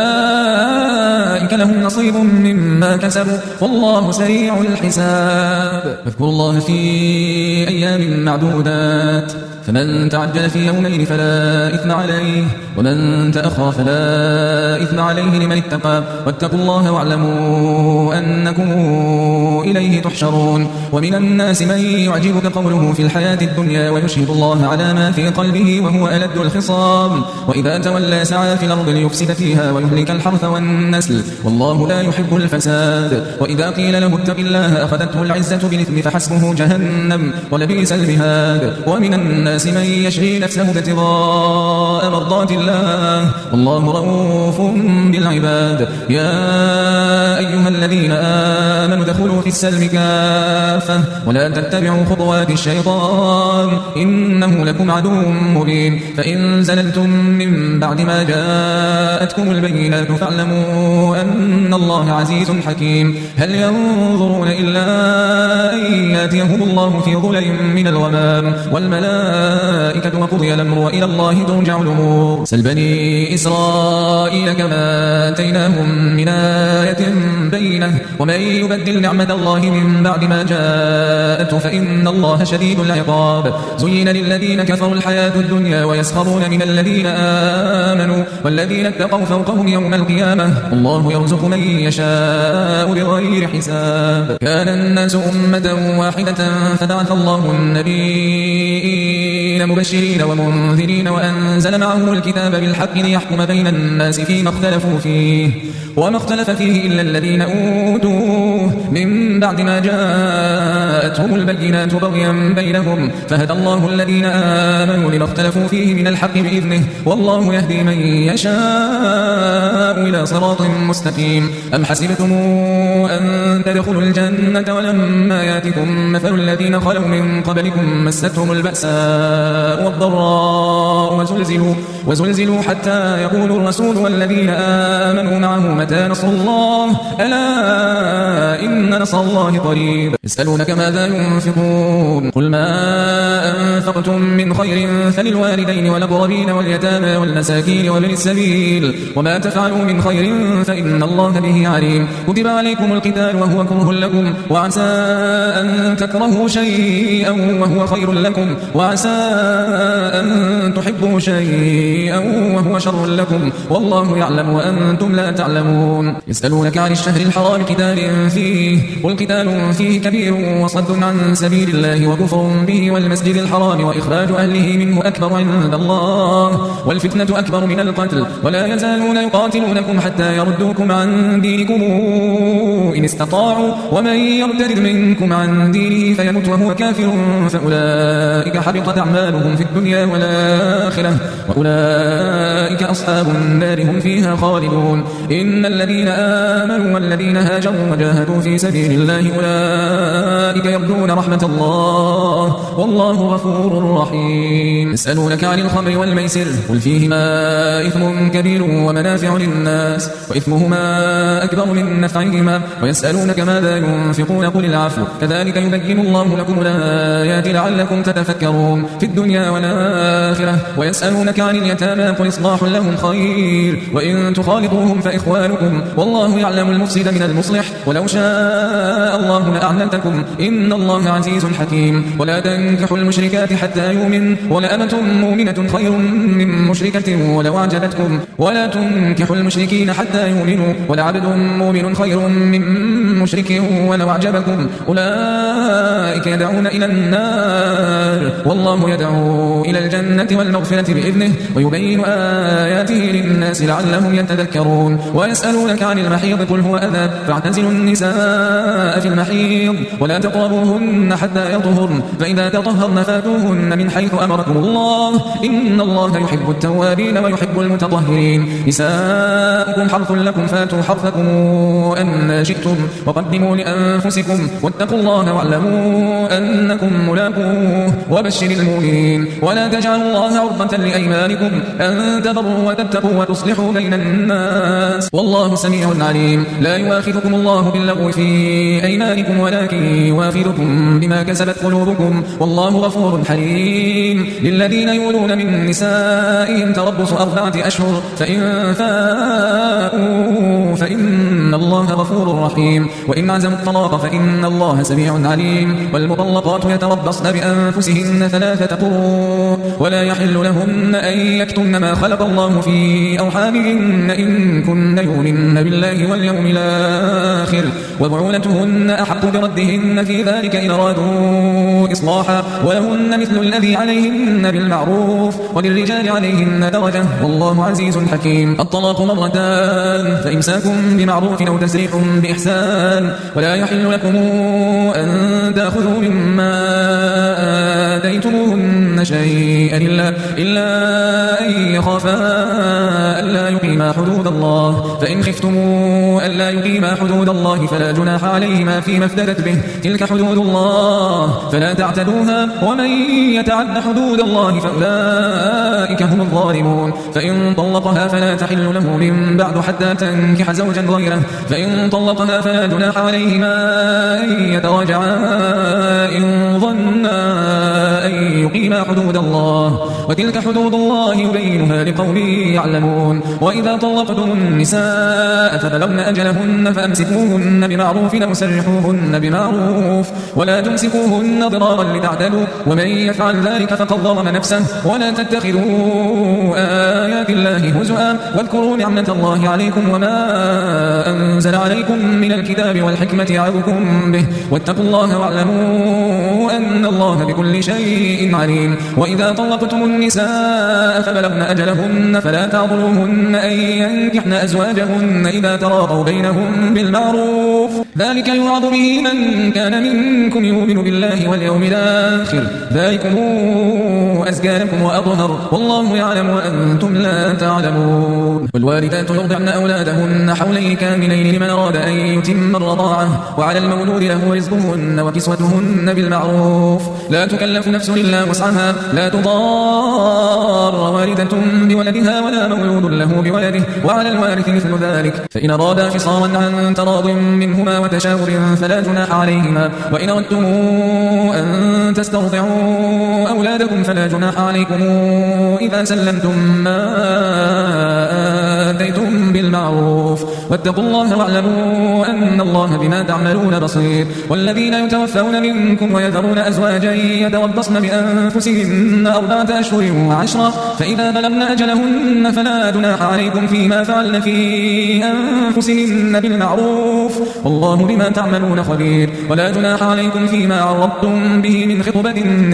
أولئك لهم نصيب مما كسبوا والله سريع الحساب. فاذكروا الله في أيام معدودات فمن تعجل في يومين فلا إثم عليه ومن تأخر فلا إثم عليه لمن اتقى واتقوا الله واعلموا أنكم إليه تحشرون. ومن الناس من يعجبك قوله في الحياة الدنيا ويشهد الله على ما في قلبه وهو ألد الخصام وإذا تولى سعى في الأرض ليفسد فيها ويهلك الحرث والنسل والله لا يحب الفساد. وإذا قيل له اتق الله أخذته العزة بالإثم فحسبه جهنم ولبئس المهاد. ومن الناس من يشري نفسه ابتغاء مرضات الله والله رؤوف بالعباد. يا أيها الذين آمنوا ادخلوا في السلم كافة ولا تتبعوا خطوات الشيطان إنه لكم عدو مبين. فإن زللتم من بعد ما جاءتكم البينات فاعلموا أن الله عزيز حكيم. هل ينظرون إلا أن يأتيهم الله في ظلل من الغمام والملائكة وقضي الأمر وإلى الله ترجع الأمور. سل بني إسرائيل كما آتيناهم من آية بينة ومن يبدل نعمة الله من بعد ما جاءته فإن الله شديد العقاب. زين للذين كفروا الحياة الدنيا ويسخرون من الذين آمنوا والذين اتقوا فوقهم يوم القيامة الله يرزق من يشاء بغير حساب. كان الناس أمة واحدة فبعث الله النبيين المؤمنين مبشرين ومنذرين وأنزل معهم الكتاب بالحق ليحكم بين الناس فيما اختلفوا فيه وما اختلف فيه إلا الذين أوتوه من بعد ما جاءتهم البينات بغيا بينهم فهدى الله الذين آمنوا لما اختلفوا فيه من الحق بإذنه والله يهدي من يشاء إلى صراط مستقيم. أم حسبتم أن تدخلوا الجنة ولما ياتكم مثل الذين خلوا من قبلكم مستهم البأساء والضراء وزلزلوا حتى يقول الرسول والذين آمنوا معه متى نصر الله ألا إن نصر الله قريب. يسألونك ماذا ينفقون قل ما أنفقتم من خير فللوالدين والأقربين واليتامى والمساكين وابن السبيل وما تفعلوا من خير فإن الله به عليم. كتب عليكم القتال وهو كره لكم وعسى أن تكرهوا شيئا وهو خير لكم وعسى أن تحبوا شيئا وهو شر لكم والله يعلم وأنتم لا تعلمون. يسألونك عن الشهر الحرام قتال فيه قل قتال فيه كبير وصد عن سبيل الله وكفر به والمسجد الحرام وإخراج أهله منه أكبر عند الله والفتنة أكبر من القتل ولا يزالون يقاتلونكم حتى يردوكم عن دينكم إن استطاعوا ومن يرتد منكم عن دينه فيمت وهو كافر فأولئك حبطت أعمالهم في الدنيا والآخرة وأولئك أصحاب النار هم فيها خالدون. إن الذين آمنوا والذين هاجروا وجاهدوا في سبيل الله أولئك يرجون رحمة الله والله غفور رحيم. يسألونك عن الخمر والميسر قل فيهما إثم كبير ومنافع للناس وإثمهما أكبر من نفعهما ويسألونك ماذا ينفقون قل العفو كذلك يبين الله لكم الآيات لعلكم تتفكرون في الدنيا والآخرة. ويسألونك عن اليتامى قل إصلاح لهم خير وإن تخالطوهم فإخوانكم والله يعلم المفسد من المصلح ولو شاء الله لأعنتكم إن الله عزيز حكيم. ولا تنكحوا المشركات حتى يؤمن ولأمة مؤمنة خير من مشركة ولو أعجبتكم ولا تنكحوا المشركين حتى يؤمنوا ولعبد مؤمن خير من مشرك ولو أعجبكم أولئك يدعون إلى النار والله يدعو إلى الجنة والمغفرة بإذنه ويبين آياته للناس لعلهم يتذكرون. ويسألونك عن المحيض قل هو أذى فاعتزلوا النساء في المحيض ولا تقربوهن حتى يطهرن فإذا تطهرن فاتوهن من حيث أمركم الله إن الله يحب التوابين ويحب المتطهرين. نساؤكم حرث لكم فاتوا حرثكم أن شئتم وقدموا لأنفسكم واتقوا الله واعلموا أنكم ملاقوه وبشر المؤمنين. ولا تجعلوا الله عرضة لأيمانكم أن تبروا وتتقوا وتصلحوا بين الناس والله سميع عليم. لا يؤاخذكم الله باللغو في أيمانكم ولكن يؤاخذكم بما كسبت قلوبكم والله غفور حليم. للذين يولون من نسائهم تربص 4 أشهر فإن فاءوا فإن الله غفور رحيم. وإن عزموا الطلاق فإن الله سميع عليم. والمطلقات يتربصن بأنفسهن 3 قروء ولا يحل لهن أن يكتمن ما خلق الله في أرحامهن إن كن يؤمن بالله واليوم الآخر وبعولتهن أحق بردهن في ذلك إن أرادوا إصلاحا ولهن مثل الذي عليهن بالمعروف وللرجال عليهن درجة والله عزيز حكيم. الطلاق مرتان فإمساكم بمعروف أو تسريح بإحسان ولا يحل لكم أن تأخذوا مما آتيتموهن شيئا إلا أن يخافا ألا يقيما حدود الله فإن خفتموا ألا يقيما حدود الله فلا جناح عليهما فيما افتدت به تلك حدود الله فلا تعتدوها ومن يتعد حدود الله فأولئك هم الظالمون. فإن طلقها فلا تحل له من بعد حتى تنكح زوجا غيره فإن طلقها فلا جناح عليهما أن يتراجعا إن ظنا أن يقيما حدود الله وتلك حدود الله يبينها لقوم يعلمون. تعقلون. وإذا طلقتم النساء فبلغن أجلهن فأمسكوهن بمعروف أو سرحوهن بمعروف ولا تمسكوهن ضرارا لتعتدوا ومن يفعل ذلك فقد ظلم نفسه. ولا تتخذوا آيات الله هزؤا واذكروا نعمة الله عليكم وما أنزل عليكم من الكتاب والحكمة يعظكم به واتقوا الله واعلموا أن الله بكل شيء عليم. وإذا طلقتم النساء فبلغن أجلهن فلا تعضلوهن أن ينكحن أزواجهن إذا تراضوا بينهم بالمعروف ذلك يوعظ به من كان منكم يؤمن بالله واليوم الآخر ذلكم أزكى لكم وأطهر والله يعلم وأنتم لا تعلمون. والوالدات يرضعن أولادهن حولين كاملين لمن أراد أن يتم الرضاعة وعلى المولود له رزقهن وكسوتهن بالمعروف لا تكلف نفس إلا وسعها لا تضار والدة بولدها ولا مولود له بولده وعلى الوارث مثل ذلك فإن أرادا فصالا عن تراض منهما وتشاور فلا جناح عليهما. وإن أردتم أن تسترضعوا أولادكم فلا جناح عليكم إذا سلمتم ما آتيتم بالمعروف واتقوا الله واعلموا أن الله بما تعملون بصير. والذين يتوفون منكم ويذرون أزواجا يتربصن بأنفسهن 4 أشهر و10 فإذا بلغن أجلهن فلا جناح عليكم فيما فعلن في أنفسهن بالمعروف والله بما تعملون خبير. ولا جناح عليكم فيما عرضتم به من خطبة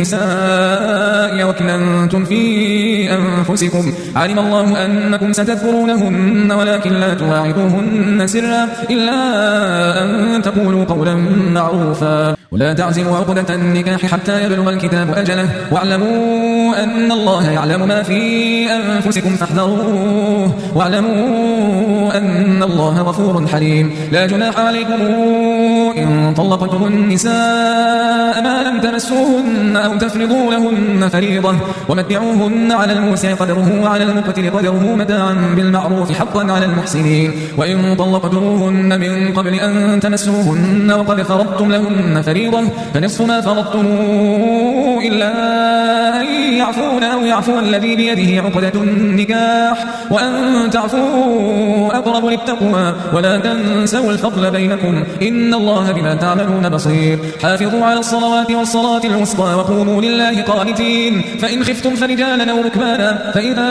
النساء وكننتم في أنفسكم علم الله أنكم ستذكرونهن ولكن لا تواعدوهن سرا إلا أن تقولوا قولا معروفا. ولا تعزموا عقدة النكاح حتى يبلغ الكتاب أجله واعلموا أن الله يعلم ما في أنفسكم فاحذروه واعلموا أن الله غفور حليم. لا جناح عليكم إن طلقتم النساء ما لم تمسوهن أو تفرضوا لهن فريضة ومتعوهن على الموسع قدره وعلى المقتر قدره متاعا بالمعروف حقا على المحسنين. وإن طلقتموهن من قبل أن تمسوهن وقد فرضتم لهن فريضة فنصف ما فرضتم إلا أن يعفون أو يعفو الذي بيده عقدة النكاح وأن تعفوا أقرب للتقوى ولا تنسوا الفضل بينكم إن الله بما تعملون بصير. حافظوا على الصلوات والصلاة الوسطى وقوموا لله قانتين فإن خفتم فرجالا أو ركبانا فإذا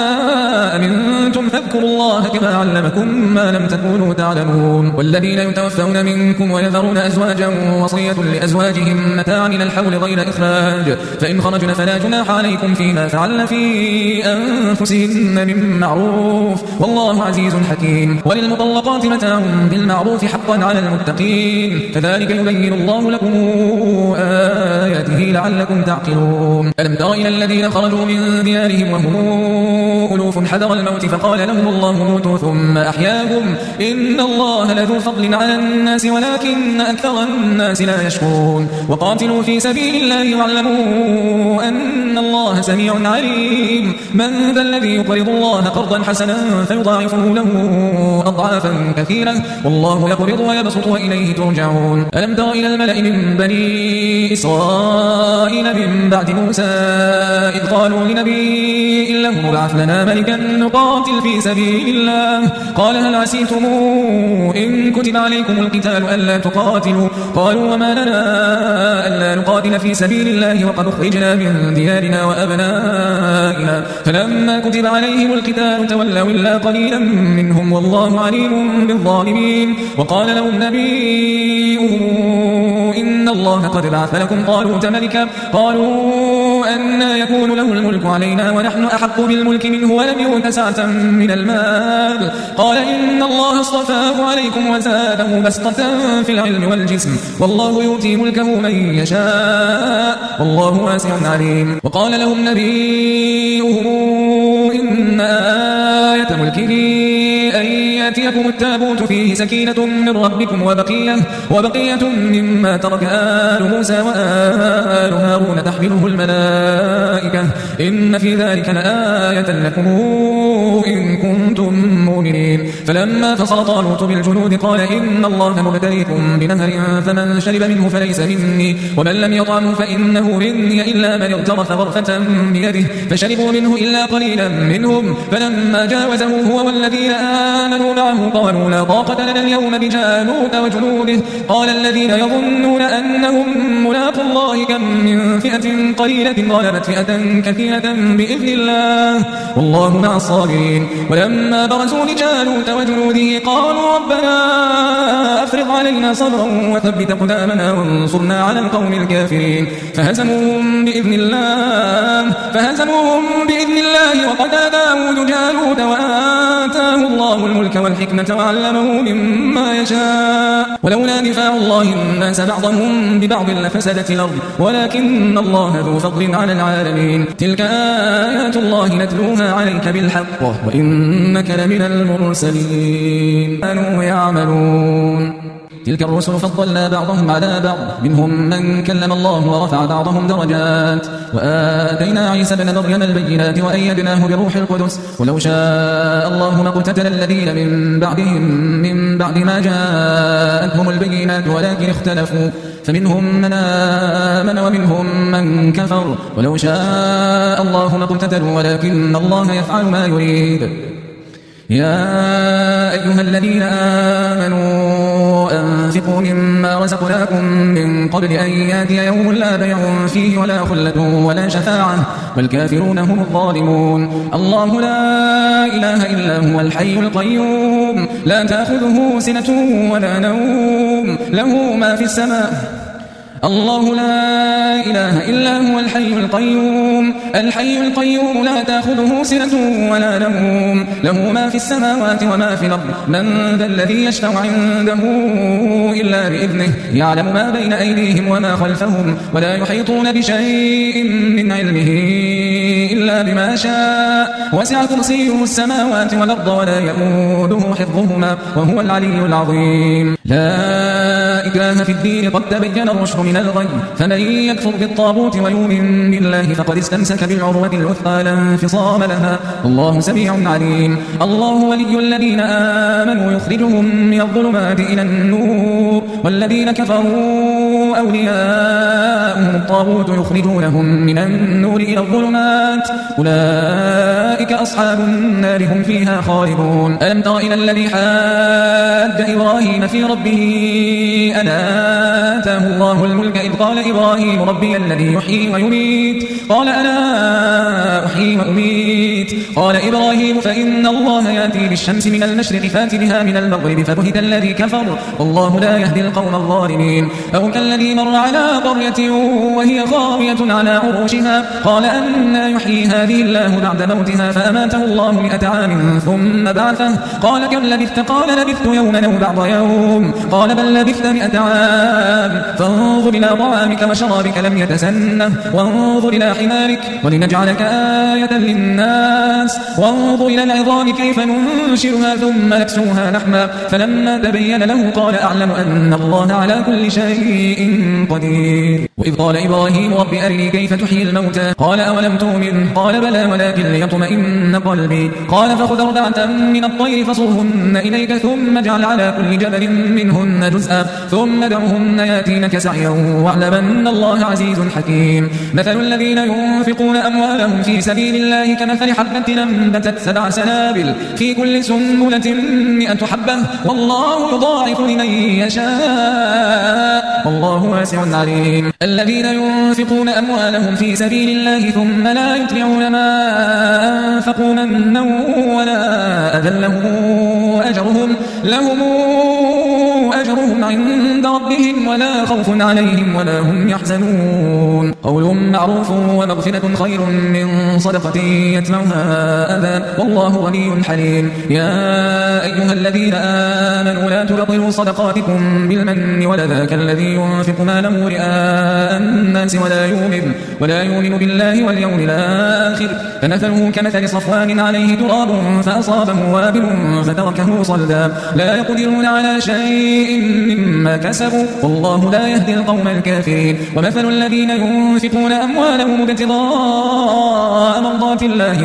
أمنتم فاذكروا الله كما علمكم ما لم تكونوا تعلمون. والذين يتوفون منكم ويذرون أزواجا وصية لأزواجهم متاعا إلى الحول غير إخراج فإن خرجن فلا جناح عليكم فيما فعلن في أنفسهن من معروف والله عزيز حكيم. وللمطلقات متاع بالمعروف حقا على المتقين كذلك يبين الله لكم آياته لعلكم تعقلون. ألم تر إلى الذين خرجوا من ديارهم وهم ألوف حذر الموت فقال لهم الله موتوا ثم أحياهم إن الله لذو فضل على الناس ولكن أكثر الناس لا يشكرون. وقاتلوا في سبيل الله واعلموا أن الله سميع عليم. من ذا الذي يقرض الله قرضا حسنا فيضاعفه له أضعافا كثيرة والله يقرض ويبسط وإليه ترجعون. ألم تر إلى الملأ من بني إسرائيل من بعد موسى إذ قالوا لنبي له ابعث لنا ملكا نقاتل في سبيل الله قال هل عسيتم إن كتب عليكم القتال ألا تقاتلوا قالوا وما لنا ألا نقاتل في سبيل الله وقد أخرجنا من ديارنا وأبنائنا فلما كتب عليهم القتال تولوا إلا قليلا منهم والله عليم بالظالمين. وقال لهم نبيهم إن الله قد بعث لكم طالوت ملكا قالوا أنى يكون له الملك علينا ونحن أحق بالملك منه ولم يؤت سعة من المال قال إن الله اصطفاه عليكم وزاده بسطة في العلم والجسم والله يؤتي ملكه من يشاء والله واسع عليم. وقال لهم نبيهم إن آية ملكه أن يأتيكم التابوت فيه سكينة من ربكم وبقية مما ترك آل موسى وآل هارون تحمله الملائكة إن في ذلك لآية لكم إن كنتم مؤمنين. فلما فصل طالوت بالجنود قال إن الله مبتليكم بنهر فمن شرب منه فليس مني ومن لم يطعمه فإنه مني إلا من اغترف غرفة بيده فشربوا منه إلا قليلا منهم. فلما جاوزه هو والذين آمنوا معه قالوا لا طاقة لنا اليوم بجالوت وجنوده. قال الذين يظنون أنهم ملاقوا الله كم من فئة قليلة غلبت فئة كثيرة بإذن الله والله مع الصابرين. ولما برزوا لجالوت وجنوده قالوا ربنا أفرغ علينا صبرا وثبت أقدامنا وانصرنا على القوم الكافرين. فهزموهم بإذن الله وقتل داود جالوت وآتاه الله الملك والحكمة وعلمه مما يشاء. ولولا دفاع الله الناس بعضهم ببعض لفسدت الأرض ولكن الله ذو فضل على العالمين. تلك آيات الله نتلوها عليك بالحق وإنك لمن المرسلين. كانوا يعملون. تلك الرسل فضلنا بعضهم على بعض منهم من كلم الله ورفع بعضهم درجات وآتينا عيسى ابن مريم البينات وأيدناه بروح القدس. ولو شاء الله ما اقتتل الذين من بعدهم من بعد ما جاءتهم البينات ولكن اختلفوا فمنهم من آمن ومنهم من كفر. ولو شاء الله ما اقتتلوا ولكن الله يفعل ما يريد. يا أيها الذين آمنوا أنفقوا مما رزقناكم من قبل أن يأتي يوم لا بيع فيه ولا خلة ولا شفاعة والكافرون هم الظالمون. الله لا إله إلا هو الحي القيوم لا تأخذه سنة ولا نوم له ما في السماء. الله لا إله إلا هو الحي القيوم لا تأخذه سنة ولا نوم له ما في السماوات وما في الأرض. من ذا الذي يشفع عنده إلا بإذنه يعلم ما بين أيديهم وما خلفهم ولا يحيطون بشيء من علمه إلا بما شاء وسع كرسيه السماوات والأرض ولا يؤوده حفظهما وهو العلي العظيم. لا إكراه في الدين قد تبين الرشد من الغي فمن يكفر بالطاغوت ويؤمن بالله فقد استمسك بالعروة الوثقى لا انفصام لها والله سميع عليم. الله ولي الذين آمنوا يخرجهم من الظلمات إلى النور والذين كفروا أولياءهم الطاغوت يخرجونهم من النور إلى الظلمات أولئك أصحاب النار هم فيها خالدون. ألم تر إلى الذي حاج إبراهيم في ربه أن آتاه الله الملك إذ قال إبراهيم ربي الذي يحيي ويميت قال أنا أحيي وأميت قال إبراهيم فإن الله يأتي بالشمس من المشرق فات بها من المغرب فبهت الذي كفر والله لا يهدي القوم الظالمين. أو كالذي مر على قرية وهي خاوية على عروشها قال أنا يحيي هذه الله بعد موتها فأماته الله 100 عام ثم بعثه قال كم لبثت قال لبثت يوما أو بعض يوم قال بل لبثت 100 عام فانظر إلى طعامك وشرابك لم يتسنه وانظر إلى حمارك ولنجعلك آية للناس وانظر إلى العظام كيف ننشرها ثم نكسوها لحما فلما تبين له قال أعلم أن الله على كل شيء قدير. وإذ قال إبراهيم رب أرني كيف تحيي الموتى قال أولم تؤمن قال بلى ولكن ليطمئن قلبي قال فخذ 4 من الطير فصرهن إليك ثم اجعل على كل جبل منهن جزءا ثم دعهن ياتينك سعيا واعلم أن الله عزيز حكيم. مثل الذين ينفقون أموالهم في سبيل الله كمثل حبة أنبتت 7 سنابل في كل سنبلة 100 حبة والله يضاعف لمن يشاء والله واسع عليم. الذين ينفقون أموالهم في سبيل الله ثم لا يتبعون ما أنفقوا منا ولا أذى لهم أجرهم عند ربهم ولا خوف عليهم ولا هم يحزنون. قول معروف ومغفرة خير من صدقة يتبعها أذى والله غني حليم. يا أيها الذين آمنوا لا تبطلوا صدقاتكم بالمن والأذى كالذي ينفق ماله رئاء الناس ولا يؤمن بالله واليوم الآخر فمثله كمثل صفوان عليه تراب فأصابه وابل فتركه صلدا لا يقدرون على شيء مما كسبوا والله لا يهدي القوم الكافرين. ومثل الذين ينفقون أموالهم ابتغاء مرضات الله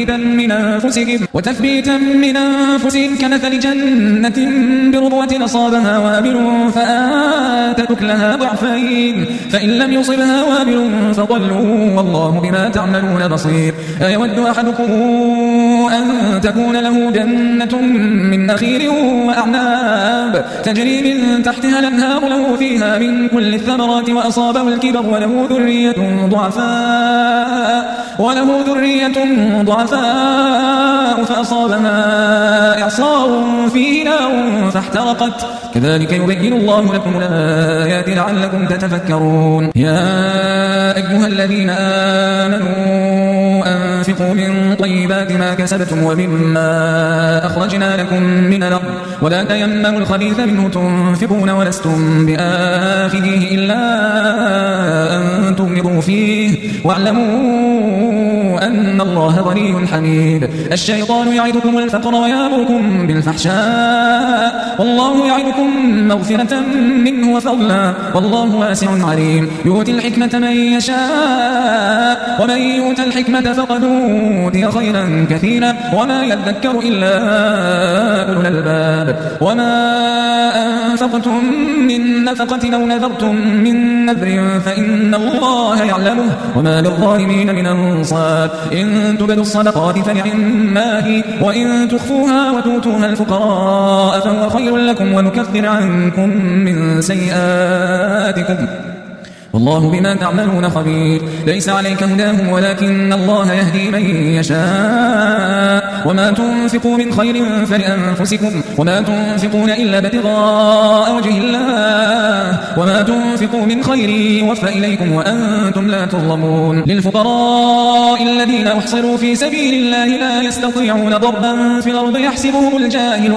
وتثبيتا من أنفسهم كمثل جنة بربوة أصابها وابل فآتت أكلها ضعفين فإن لم يصبها وابل فضلوا والله بما تعملون بصير. أيود أحدكم أن تكون له جنة من نخيل وأعناب تجري من تحتها الأنهار له فيها من كل الثمرات وأصابه الكبر وله ذرية ضعفاء فأصابها إعصار فيه نار فاحترقت كذلك يبين الله لكم الآيات لعلكم تتفكرون. يا أيها الذين آمنوا أنفقوا من طيبات ما كسبتم ومما أخرجنا لكم من الأرض ولا تيمموا الخبيث منه تنفقون ولستم بآخذيه إلا أن تغمضوا فيه واعلموا أن الله غني حميد. الشيطان يعدكم الفقر ويأمركم بالفحشاء والله يعدكم مغفرة منه وفضلا والله واسع عليم. يؤتي الحكمة من يشاء ومن يؤت الحكمة فقد أوتي خيرا كثيرا وما يذكر إلا أولو الألباب. وما أنفقتم من نفقة أو نذرتم من نذر فإن الله يعلمه وما للظالمين من أنصار. إن تبدوا الصدقات فنعما هي وإن تخفوها وتؤتوها الفقراء فهو خير لكم ونكفر عنكم من سيئاتكم والله بما تعملون خبير. ليس عليك هداهم ولكن الله يهدي من يشاء وما تنفقوا من خير فلأنفسكم وما تنفقون إلا ابتغاء وجه الله وما تنفقوا من خير يوفى إليكم وأنتم لا تظلمون. للفقراء الذين أحصروا في سبيل الله لا يستطيعون ضربا في الأرض يحسبهم الجاهل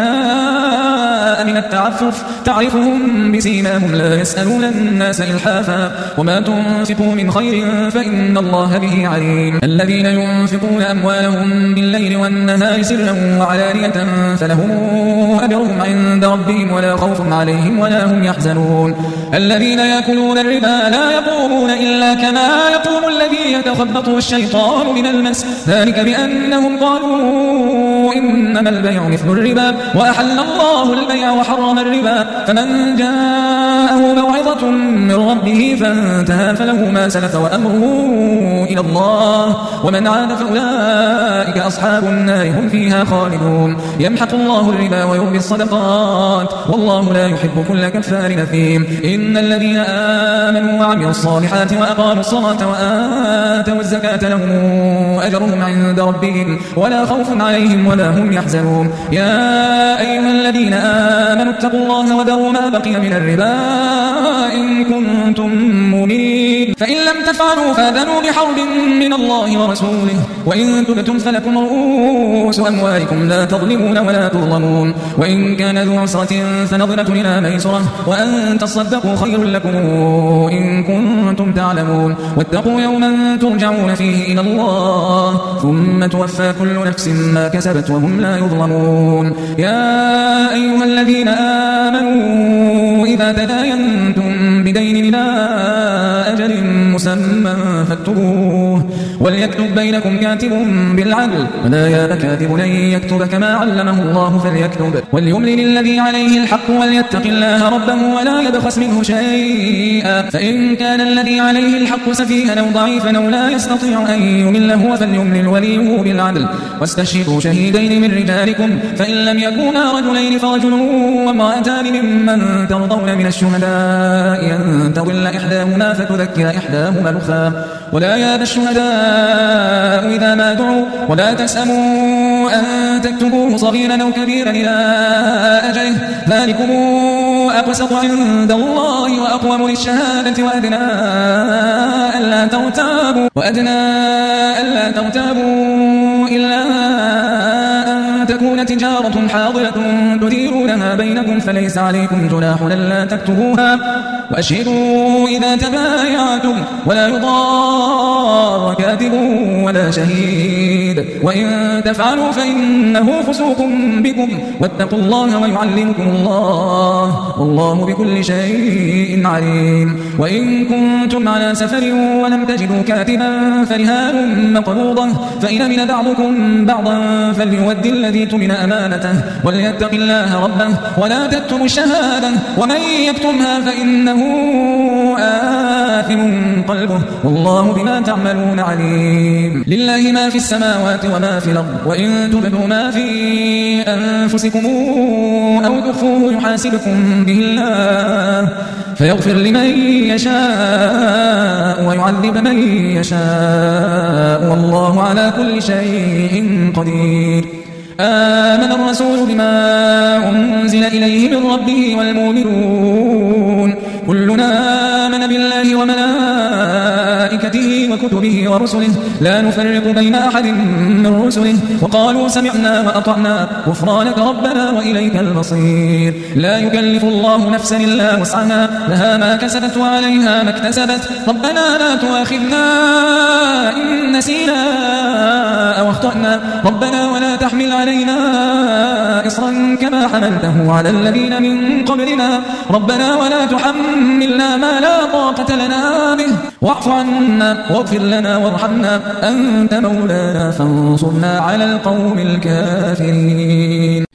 أغنياء من التعفف تعرفهم بسيماهم لا يسألون الناس إلحافا وما تنفقوا من خير فإن الله به عليم. الذين ينفقون أموالهم بالليل والنهار سرا وعلانية فلهم أجرهم عند ربهم ولا خوف عليهم ولا هم يحزنون. الذين يأكلون الربا لا يقومون إلا كما يقوم الذي يتخبطه الشيطان من المس ذلك بأنهم قالوا إنما البيع مثل الربا وأحل الله البيع وحرم الربا فمن جاءه موعظة من ربه فانتهى فله ما سلف وأمره إلى الله ومن عاد فأولئك أصحاب النار هم فيها خالدون. يمحق الله الربا ويربي الصدقات والله لا يحب كل كفار أثيم. إن الذين آمنوا وعملوا الصالحات وأقاموا الصلاة وآتوا الزكاة لهم أجرهم عند ربهم ولا خوف عليهم ولا هم يحزنون. يا أيها الذين آمنوا اتقوا الله وذروا ما بقي من الربا إن كنتم مؤمنين فإن لم تفعلوا فآذنوا بحرب من الله ورسوله وإن تبتم فلكم رؤوس أموالكم لا تظلمون ولا تظلمون. وإن كان ذو عسرة فنظرة إلى ميسرة وأن تصدقوا خير لكم إن كنتم تعلمون. واتقوا يوما ترجعون فيه إلى الله ثم توفى كل نفس ما كسبت وهم لا يظلمون. يا أيها الذين آمنوا إذا تداينتم بدين إلى أجل مسمى فاكتبوه وليكتب بينكم كاتب بالعدل ولا يأب كاتب أن يكتب كما علمه الله فليكتب وليملل الذي عليه الحق وليتق الله ربه ولا يبخس منه شيئا فإن كان الذي عليه الحق سفيها أو ضعيفا أو لا يستطيع أن يمل هو فليملل وليه بالعدل واستشهدوا شهيدين من رجالكم فإن لم يكونا رجلين فرجل وامرأتان ممن ترضون من الشهداء أن تضل إحداهما فتذكر إحداهما الأخرى ولا يأبى الشهداء إذا ما دعوا ولا تسأموا أن تكتبوه صغيرا أو كبيرا إلى أجله ذلكم أقسط عند الله وأقوم للشهادة وأدنى ألا ترتابوا إلا أن تكون تكون تجارة حاضرة تديرونها بينكم فليس عليكم جناح ألا تكتبوها وأشهدوا إذا تبايعتم ولا يضار كاتب ولا شهيد وإن تفعلوا فإنه فسوق بكم واتقوا الله ويعلمكم الله والله بكل شيء عليم. وإن كنتم على سفر ولم تجدوا كاتبا فرهان مقبوضة فإن من بعضكم بعضا فليؤدي الذي اؤتمن أمانته وليتق الله ربه ولا تكتموا الشهادة ومن يكتمها فإنه آثم قلبه والله بما تعملون عليم. لله ما في السماوات وما في الأرض وإن تبدوا ما في أنفسكم أو تخفوه يحاسبكم به الله فيغفر لمن يشاء ويعذب من يشاء والله على كل شيء قدير. آمن الرسول بما أنزل إليه من ربه والمؤمنون كلنا آمن بالله وملائكته وكتبه ورسله لا نفرق بين أحد من رسله وقالوا سمعنا وأطعنا غفرانك ربنا وإليك المصير. لا يكلف الله نفسا إلا وسعها لها ما كسبت وعليها ما اكتسبت ربنا لا تؤاخذنا إن نسينا أو أخطأنا ربنا ولا تحمل علينا إصرا كما حملته على الذين من قبلنا ربنا ولا تحملنا ما لا طاقة لنا به واعف عنا واغفر لنا وارحمنا أنت مولانا فانصرنا على القوم الكافرين.